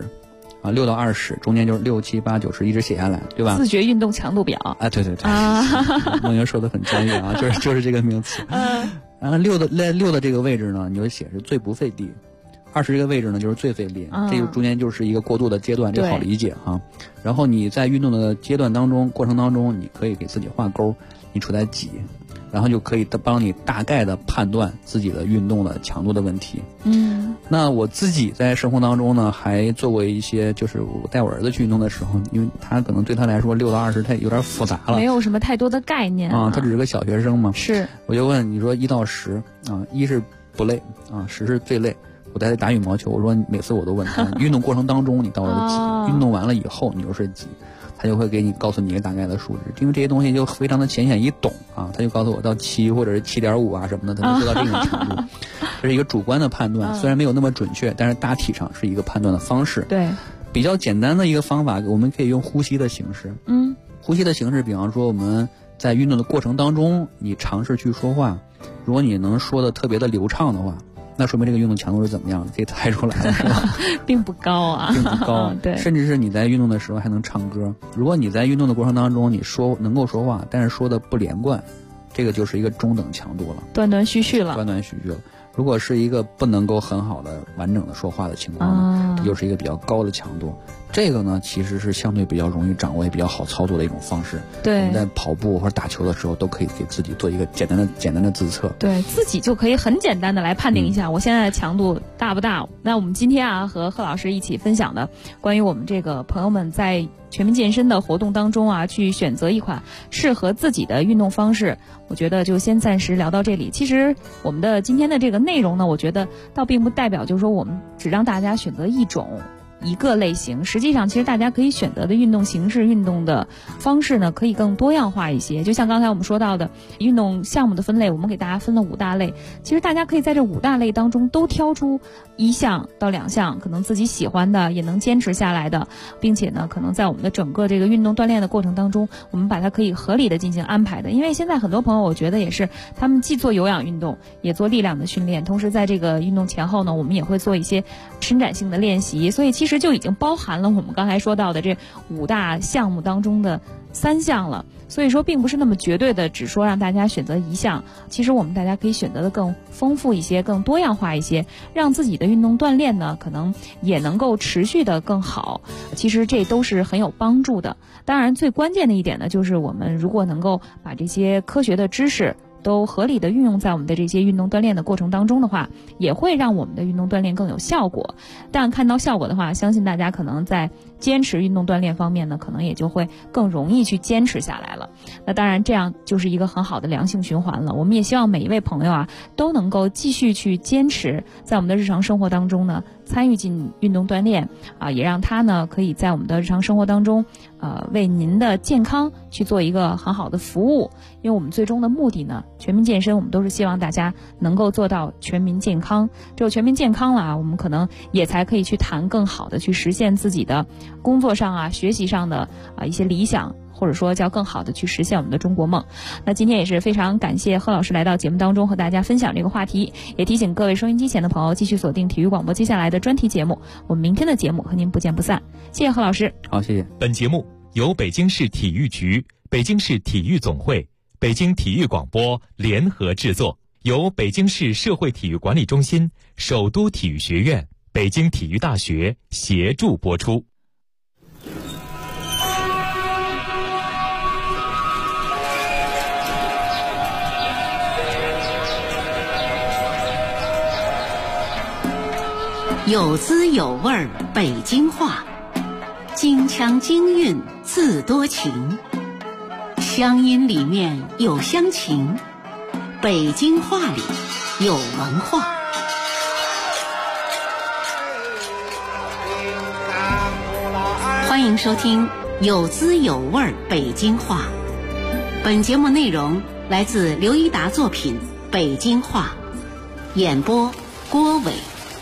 20。6到20，中间就是6、7、8、9、10，一直写下来，对吧？ 自觉运动强度表啊，对啊，梦莹说的很专业啊，就是这个名词。然后6的这个位置呢，你就写是最不费力；20这个位置呢，就是最费力。这个中间就是一个过渡的阶段，这个好理解啊。然后你在运动的阶段当中、过程当中，你可以给自己画勾，你处在几，然后就可以帮你大概的判断自己的运动的强度的问题。那我自己在生活当中呢，还做过一些，就是我带我儿子去运动的时候，因为他可能对他来说6到20他有点复杂了， 没有什么太多的概念啊，他只是个小学生嘛。 是， 我就问你说1到10啊，1是不累啊，10是最累。我带他打羽毛球，我说每次我都问他，运动过程当中你到了几，运动完了以后你就是几。他就会告诉你一个大概的数值，因为这些东西就非常的浅显易懂啊，他就告诉我到7或者是7.5啊什么的，他能做到这种程度。这是一个主观的判断，虽然没有那么准确，但是大体上是一个判断的方式。 对， 比较简单的一个方法，我们可以用呼吸的形式。呼吸的形式，比方说我们在运动的过程当中，你尝试去说话，如果你能说的特别的流畅的话，那说明这个运动强度是怎么样的，可以猜出来了，是吧？ 并不高啊， 并不高。 对， 甚至是你在运动的时候还能唱歌。如果你在运动的过程当中，你能够说话，但是说的不连贯，这个就是一个中等强度了， 断断续续了。 如果是一个不能够很好的完整的说话的情况呢，又是一个比较高的强度。这个呢，其实是相对比较容易掌握也比较好操作的一种方式。 对， 我们在跑步或者打球的时候，都可以给自己做一个简单的自测。 对自己就可以很简单的来判定一下我现在的强度大不大。那我们今天啊，和贺老师一起分享的关于我们这个朋友们在全民健身的活动当中啊，去选择一款适合自己的运动方式，我觉得就先暂时聊到这里。其实我们的今天的这个内容呢，我觉得倒并不代表就是说我们只让大家选择一个类型，实际上其实大家可以选择的运动形式、运动的方式呢，可以更多样化一些。就像刚才我们说到的运动项目的分类，我们给大家分了5大类，其实大家可以在这5大类当中都挑出1项到2项可能自己喜欢的，也能坚持下来的，并且呢可能在我们的整个这个运动锻炼的过程当中，我们把它可以合理的进行安排的。因为现在很多朋友我觉得也是，他们既做有氧运动也做力量的训练，同时在这个运动前后呢，我们也会做一些伸展性的练习，所以其其实就已经包含了我们刚才说到的这5大项目当中的3项了。所以说并不是那么绝对的只说让大家选择一项，其实我们大家可以选择的更丰富一些，更多样化一些，让自己的运动锻炼呢可能也能够持续的更好，其实这都是很有帮助的。当然最关键的一点呢，就是我们如果能够把这些科学的知识都合理的运用在我们的这些运动锻炼的过程当中的话，也会让我们的运动锻炼更有效果。但看到效果的话，相信大家可能在坚持运动锻炼方面呢，可能也就会更容易去坚持下来了。那当然这样就是一个很好的良性循环了。我们也希望每一位朋友啊都能够继续去坚持在我们的日常生活当中呢参与进运动锻炼啊，也让它呢可以在我们的日常生活当中为您的健康去做一个很好的服务。因为我们最终的目的呢，全民健身我们都是希望大家能够做到全民健康，只有全民健康了啊，我们可能也才可以去谈更好的去实现自己的工作上啊学习上的一些理想，或者说叫更好的去实现我们的中国梦。那今天也是非常感谢贺老师来到节目当中和大家分享这个话题，也提醒各位收音机前的朋友继续锁定体育广播接下来的专题节目，我们明天的节目和您不见不散。谢谢贺老师。 好，谢谢。 本节目由北京市体育局、北京市体育总会、北京体育广播联合制作，由北京市社会体育管理中心、首都体育学院、北京体育大学协助播出。 有滋有味儿北京话，京腔京韵自多情，乡音里面有乡情，北京话里有文化。欢迎收听有滋有味儿北京话。本节目内容来自刘一达作品《北京话》，演播郭伟。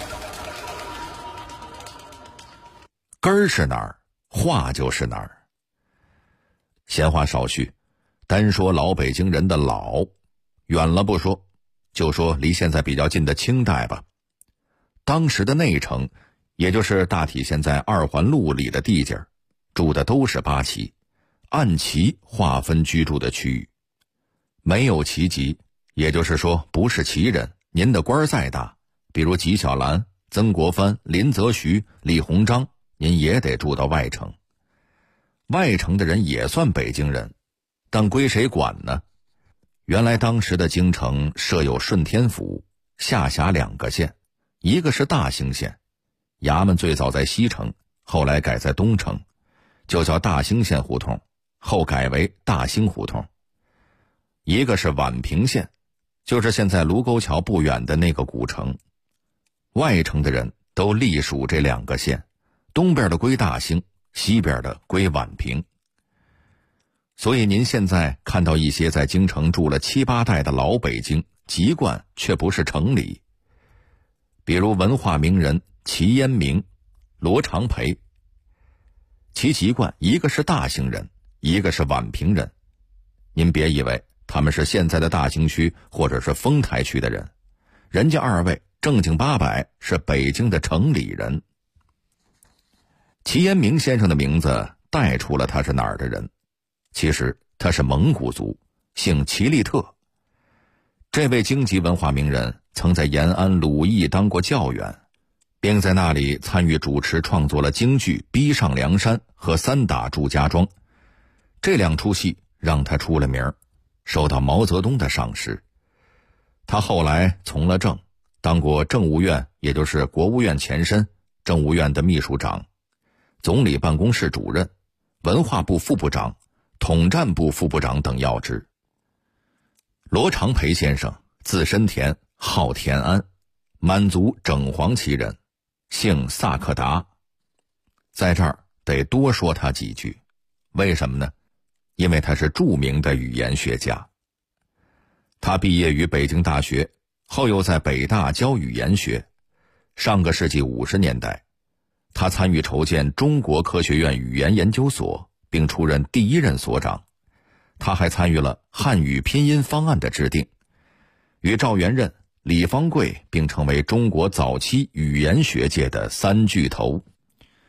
根儿是哪儿，话就是哪儿。闲话少叙，单说老北京人的老，远了不说，就说离现在比较近的清代吧。当时的内城，也就是大体现在2环路里的地界，住的都是八旗，按旗划分居住的区域。没有旗籍，也就是说不是旗人，您的官再大，比如纪晓岚、曾国藩、林则徐、李鸿章，您也得住到外城。外城的人也算北京人，但归谁管呢？原来当时的京城设有顺天府，下辖2个县，一个是大兴县，衙门最早在西城，后来改在东城，就叫大兴县胡同，后改为大兴胡同。一个是宛平县，就是现在卢沟桥不远的那个古城。外城的人都隶属这2个县，东边的归大兴，西边的归宛平。所以您现在看到一些在京城住了7、8代的老北京，籍贯却不是城里。比如文化名人齐烟明、罗长培，其籍贯一个是大兴人，一个是宛平人。您别以为他们是现在的大兴区或者是丰台区的人，人家2位正经八百是北京的城里人。齐烟明先生的名字带出了他是哪儿的人，其实他是蒙古族，姓齐利特。这位京籍文化名人曾在延安鲁艺当过教员，并在那里参与主持创作了京剧《逼上梁山》和《三打祝家庄》，这2出戏让他出了名，受到毛泽东的赏识。他后来从了政，当过政务院，也就是国务院前身，政务院的秘书长，总理办公室主任，文化部副部长，统战部副部长等要职。罗长培先生字申田，号田安，满族整黄旗人，姓萨克达。在这儿得多说他几句，为什么呢？因为他是著名的语言学家。他毕业于北京大学，后又在北大教语言学。上个世纪50年代，他参与筹建中国科学院语言研究所，并出任第1任所长。他还参与了汉语拼音方案的制定，与赵元任、李方贵并成为中国早期语言学界的3巨头。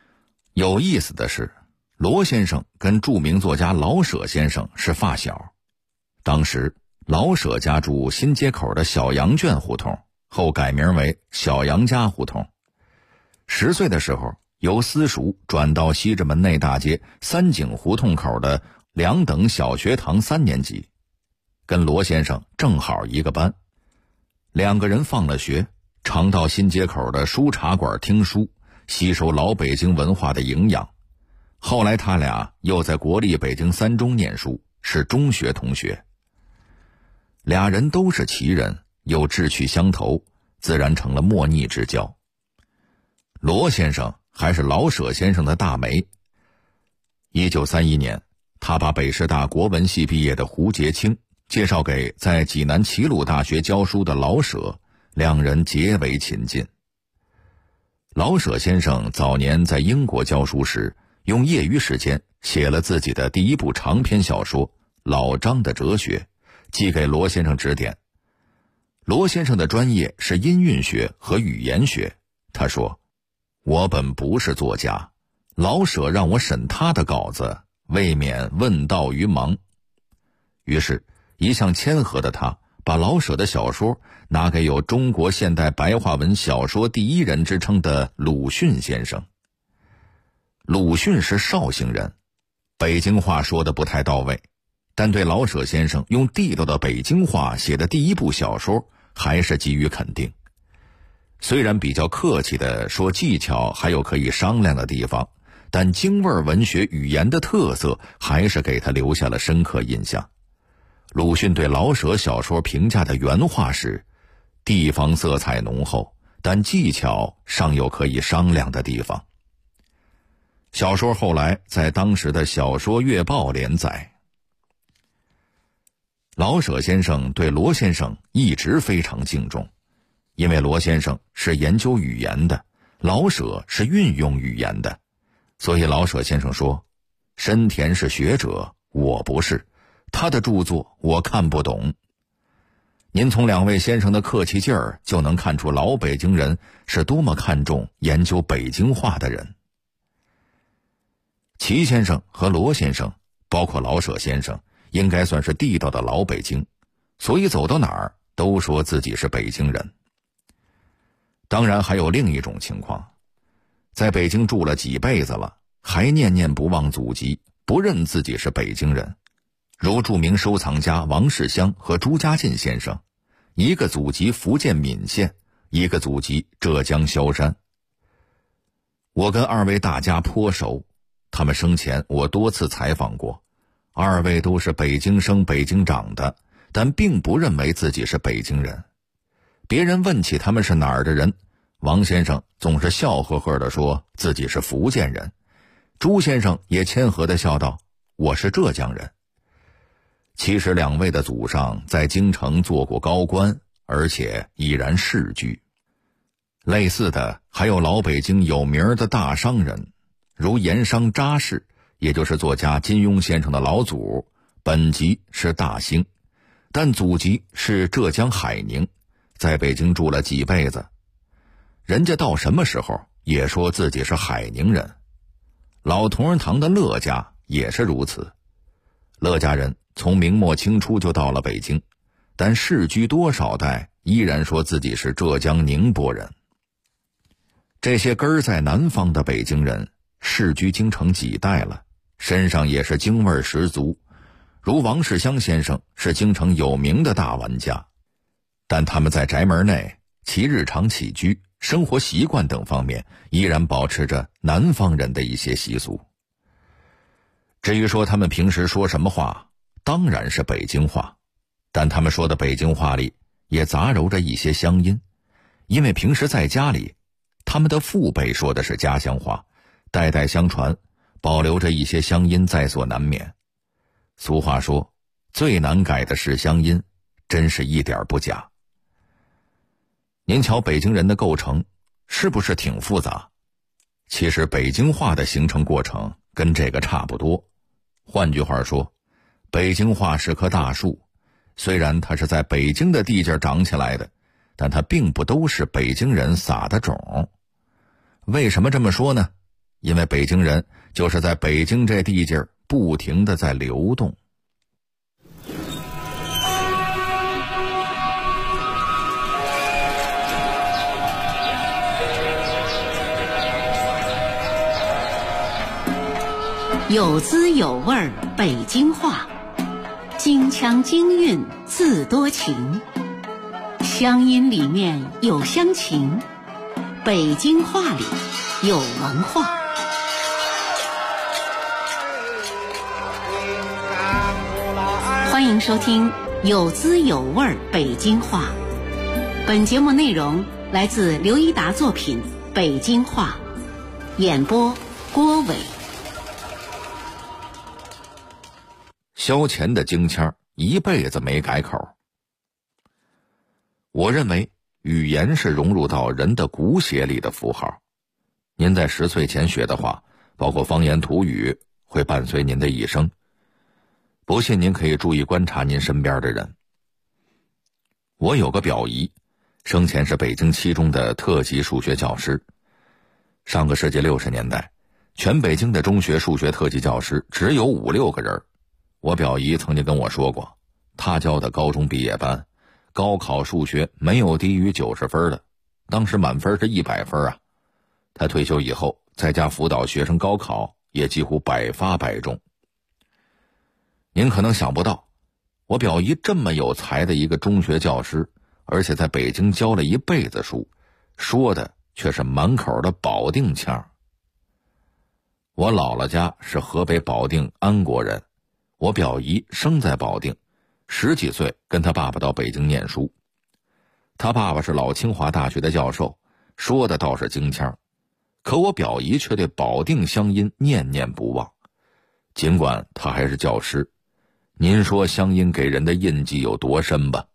有意思的是，罗先生跟著名作家老舍先生是发小。当时老舍家住新街口的小羊圈胡同，后改名为小杨家胡同。10岁的时候，由私塾转到西直门内大街三井胡同口的2等小学堂3年级，跟罗先生正好一个班。2个人放了学，常到新街口的书茶馆听书，吸收老北京文化的营养。后来他俩又在国立北京3中念书，是中学同学。俩人都是奇人，又志趣相投，自然成了莫逆之交。罗先生还是老舍先生的大媒。1931年，他把北师大国文系毕业的胡洁清介绍给在济南齐鲁大学教书的老舍，两人结为亲近。老舍先生早年在英国教书时，用业余时间写了自己的第1部长篇小说《老张的哲学》，寄给罗先生指点。罗先生的专业是音韵学和语言学，他说：“我本不是作家，老舍让我审他的稿子，未免问道于盲。”于是一向谦和的他把老舍的小说拿给有中国现代白话文小说第1人之称的鲁迅先生。鲁迅是绍兴人，北京话说得不太到位，但对老舍先生用地道的北京话写的第1部小说还是给予肯定。虽然比较客气地说技巧还有可以商量的地方，但京味文学语言的特色还是给他留下了深刻印象。鲁迅对老舍小说评价的原话是：地方色彩浓厚，但技巧尚有可以商量的地方。小说后来在当时的小说月报连载。老舍先生对罗先生一直非常敬重，因为罗先生是研究语言的，老舍是运用语言的，所以老舍先生说：深田是学者，我不是，他的著作我看不懂。您从2位先生的客气劲儿就能看出老北京人是多么看重研究北京话的人。齐先生和罗先生，包括老舍先生，应该算是地道的老北京，所以走到哪儿都说自己是北京人。当然还有另一种情况，在北京住了几辈子了，还念念不忘祖籍，不认自己是北京人，如著名收藏家王世襄和朱家进先生，一个祖籍福建闽县，一个祖籍浙江萧山。我跟2位大家颇熟，他们生前我多次采访过，2位都是北京生北京长的，但并不认为自己是北京人。别人问起他们是哪儿的人，王先生总是笑呵呵地说自己是福建人，朱先生也谦和地笑道：我是浙江人。其实2位的祖上在京城做过高官，而且已然世居。类似的还有老北京有名的大商人，如盐商查氏，也就是作家金庸先生的老祖，本籍是大兴，但祖籍是浙江海宁，在北京住了几辈子。人家到什么时候也说自己是海宁人。老同仁堂的乐家也是如此，乐家人从明末清初就到了北京，但世居多少代依然说自己是浙江宁波人。这些根儿在南方的北京人世居京城几代了，身上也是京味十足，如王世襄先生是京城有名的大玩家，但他们在宅门内其日常起居、生活习惯等方面依然保持着南方人的一些习俗。至于说他们平时说什么话，当然是北京话，但他们说的北京话里也杂糅着一些乡音，因为平时在家里他们的父辈说的是家乡话，代代相传，保留着一些乡音在所难免。俗话说，最难改的是乡音，真是一点不假。您瞧北京人的构成是不是挺复杂？其实北京话的形成过程跟这个差不多。换句话说，北京话是棵大树，虽然它是在北京的地界长起来的，但它并不都是北京人撒的种。为什么这么说呢？ 因为北京人就是在北京这地界儿不停地在流动。 有滋有味儿北京话，京腔京韵字多情，乡音里面有乡情，北京话里有文化。欢迎收听有滋有味儿北京话。本节目内容来自刘一达作品《北京话》，演播郭伟。 萧乾的京腔一辈子没改口。我认为语言是融入到人的骨血里的符号。您在10岁前学的话，包括方言土语，会伴随您的一生。不信您可以注意观察您身边的人。我有个表姨，生前是北京七中的特级数学教师。上个世纪60年代，全北京的中学数学特级教师只有5、6个人。我表姨曾经跟我说过，她教的高中毕业班，高考数学没有低于90分的，当时满分是100分啊。她退休以后，在家辅导学生高考，也几乎百发百中。您可能想不到，我表姨这么有才的一个中学教师，而且在北京教了一辈子书，说的却是满口的保定腔。我姥姥家是河北保定安国人，我表姨生在保定，10几岁跟他爸爸到北京念书。他爸爸是老清华大学的教授，说的倒是京腔，可我表姨却对保定乡音念念不忘。尽管他还是教师，您说乡音给人的印记有多深吧？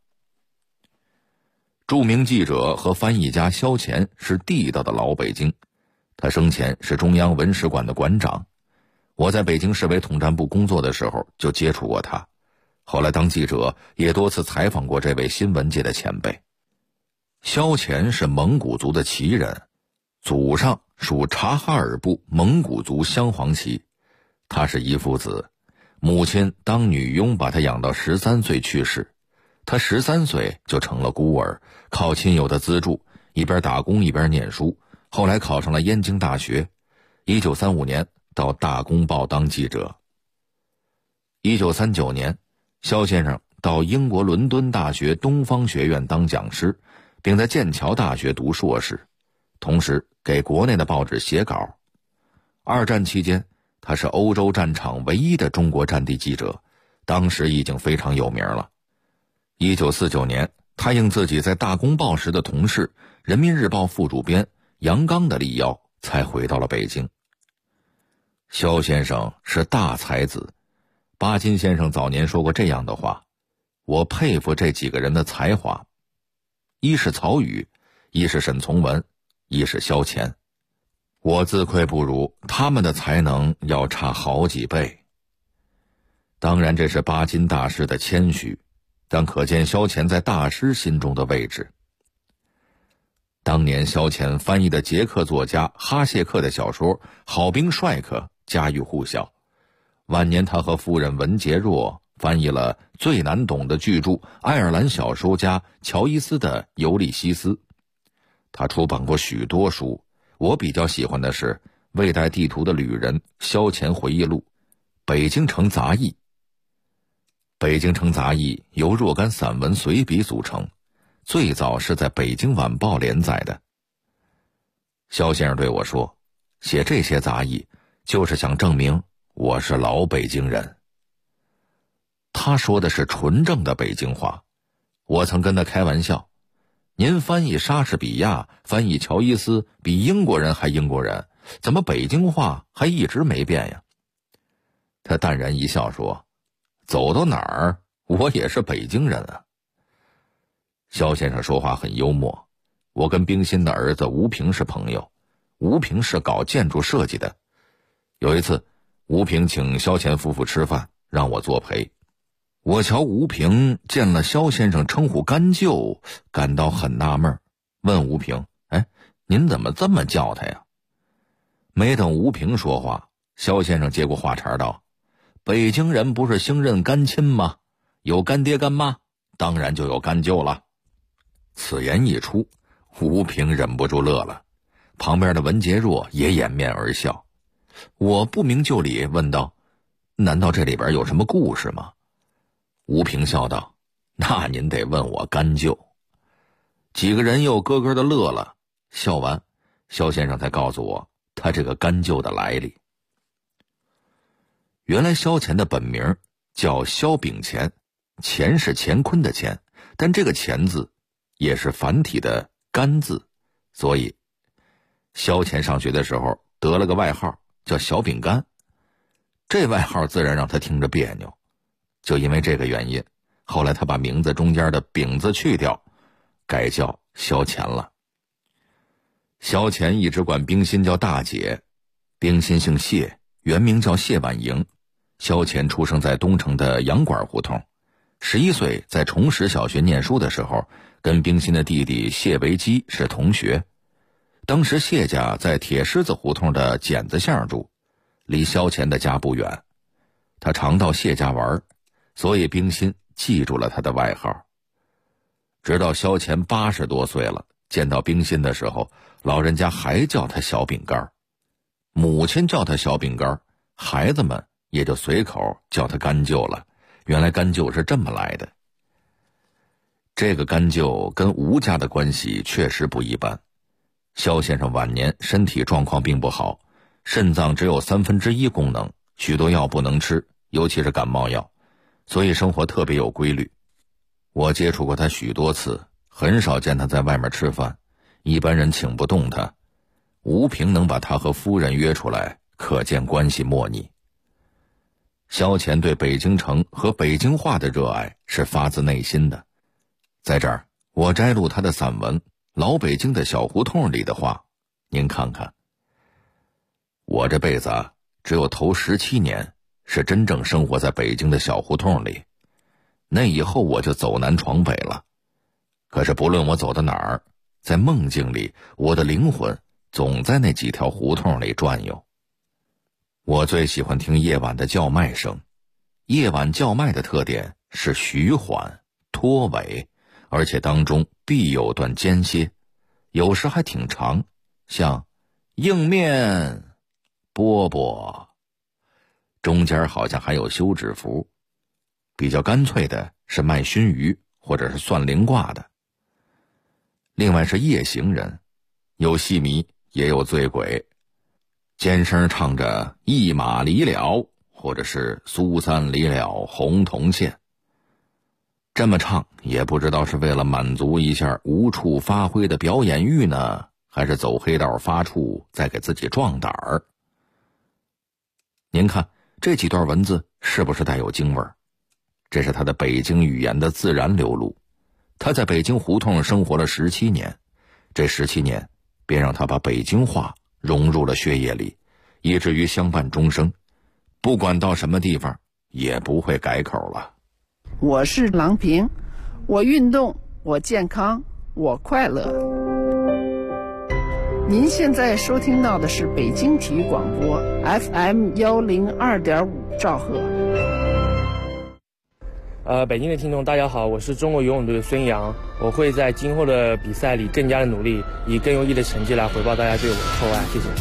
著名记者和翻译家萧乾是地道的老北京，他生前是中央文史馆的馆长。我在北京市委统战部工作的时候就接触过他，后来当记者也多次采访过这位新闻界的前辈。萧乾是蒙古族的旗人，祖上属察哈尔部蒙古族镶黄旗。他是一父子，母亲当女佣把他养到13岁去世，他13岁就成了孤儿，靠亲友的资助，一边打工一边念书，后来考上了燕京大学。1935年到大公报当记者。1939年，萧先生到英国伦敦大学东方学院当讲师，并在剑桥大学读硕士，同时给国内的报纸写稿。2战期间，他是欧洲战场唯一的中国战地记者，当时已经非常有名了。1949年，他应自己在大公报时的同事人民日报副主编杨刚的力邀，才回到了北京。萧先生是大才子，巴金先生早年说过这样的话，我佩服这几个人的才华，一是曹禺，一是沈从文，一是萧乾。我自愧不如，他们的才能要差好几倍。当然这是巴金大师的谦虚，但可见萧乾在大师心中的位置。当年萧乾翻译的捷克作家哈谢克的小说《好兵帅克》家喻户晓，晚年他和夫人文洁若翻译了最难懂的巨著爱尔兰小说家乔伊斯的《尤利西斯》。他出版过许多书，我比较喜欢的是《未带地图的旅人》萧乾回忆录，《北京城杂忆》。《北京城杂忆》由若干散文随笔组成，最早是在《北京晚报》连载的。萧先生对我说，写这些杂忆就是想证明我是老北京人。他说的是纯正的北京话。我曾跟他开玩笑，您翻译莎士比亚，翻译乔伊斯，比英国人还英国人，怎么北京话还一直没变呀？他淡然一笑说，走到哪儿我也是北京人啊。萧先生说话很幽默。我跟冰心的儿子吴平是朋友，吴平是搞建筑设计的。有一次，吴平请萧乾夫妇吃饭，让我作陪。我瞧吴平见了萧先生称呼干舅，感到很纳闷，问吴平，您怎么这么叫他呀？ 没等吴平说话，肖先生接过话茬道：“北京人不是兴认干亲吗？有干爹干妈，当然就有干舅了。”此言一出，吴平忍不住乐了，旁边的文杰若也掩面而笑。我不明就里问道：“难道这里边有什么故事吗？”吴平笑道：“那您得问我干舅。”几个人又咯咯的乐了。笑完，肖先生才告诉我他这个干舅的来历。原来萧乾的本名叫萧秉乾，乾是乾坤的乾，但这个乾字也是繁体的干字，所以萧乾上学的时候得了个外号叫小饼干，这外号自然让他听着别扭。就因为这个原因，后来他把名字中间的饼字去掉，改叫萧乾了。萧乾一直管冰心叫大姐，冰心姓谢，原名叫谢婉莹。萧乾出生在东城的洋馆胡同，11岁在崇实小学念书的时候，跟冰心的弟弟谢维基是同学。当时谢家在铁狮子胡同的剪子巷住，离萧乾的家不远。他常到谢家玩，所以冰心记住了他的外号。直到萧乾80多岁了，见到冰心的时候，老人家还叫他小饼干，母亲叫他小饼干，孩子们也就随口叫他干舅了。原来干舅是这么来的。这个干舅跟吴家的关系确实不一般。萧先生晚年身体状况并不好，肾脏只有1/3功能，许多药不能吃，尤其是感冒药，所以生活特别有规律。我接触过他许多次，很少见他在外面吃饭，一般人请不动他。吴平能把他和夫人约出来，可见关系莫逆。萧乾对北京城和北京话的热爱是发自内心的。在这儿，我摘录他的散文《老北京的小胡同》里的话，您看看。我这辈子只有头17年是真正生活在北京的小胡同里，那以后我就走南闯北了。可是不论我走到哪儿，在梦境里，我的灵魂总在那几条胡同里转悠。我最喜欢听夜晚的叫卖声，夜晚叫卖的特点是徐缓、拖尾，而且当中必有段间歇，有时还挺长，像硬面、饽饽，中间好像还有休止符。比较干脆的是卖熏鱼或者是算灵卦的。另外是夜行人，有戏迷也有醉鬼，尖声唱着一马离了，或者是苏三离了红铜线。这么唱也不知道是为了满足一下无处发挥的表演欲呢，还是走黑道发怵再给自己壮胆儿。您看这几段文字是不是带有京味儿？这是他的北京语言的自然流露。他在北京胡同生活了17年，这17年便让他把北京话融入了血液里，以至于相伴终生，不管到什么地方也不会改口了。 我是郎平，我运动，我健康，我快乐。您现在收听到的是北京体育广播 FM 102.5兆赫。 北京的听众大家好，我是中国游泳队的孙杨，我会在今后的比赛里更加的努力，以更优异的成绩来回报大家对我的厚爱，谢谢。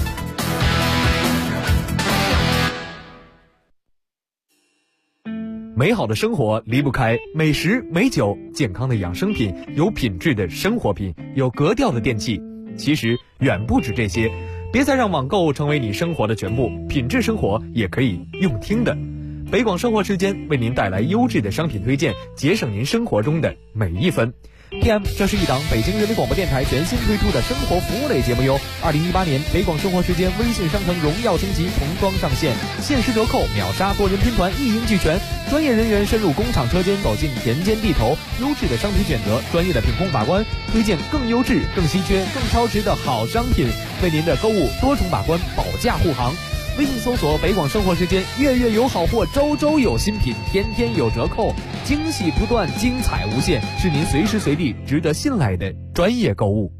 美好的生活离不开美食美酒，健康的养生品，有品质的生活品，有格调的电器。其实远不止这些，别再让网购成为你生活的全部，品质生活也可以用听的。北广生活时间为您带来优质的商品推荐，节省您生活中的每一分。PM， 这是一档北京人民广播电台全新推出的生活服务类节目哟。2018年北广生活时间微信商城荣耀升级，童装上线，限时折扣，秒杀多人拼团，一应俱全。专业人员深入工厂车间，走进田间地头，优质的商品选择，专业的品控把关，推荐更优质、更稀缺、更超值的好商品，为您的购物多重把关，保驾护航。微信搜索北广生活时间，月月有好货，周周有新品，天天有折扣，惊喜不断，精彩无限，是您随时随地值得信赖的专业购物。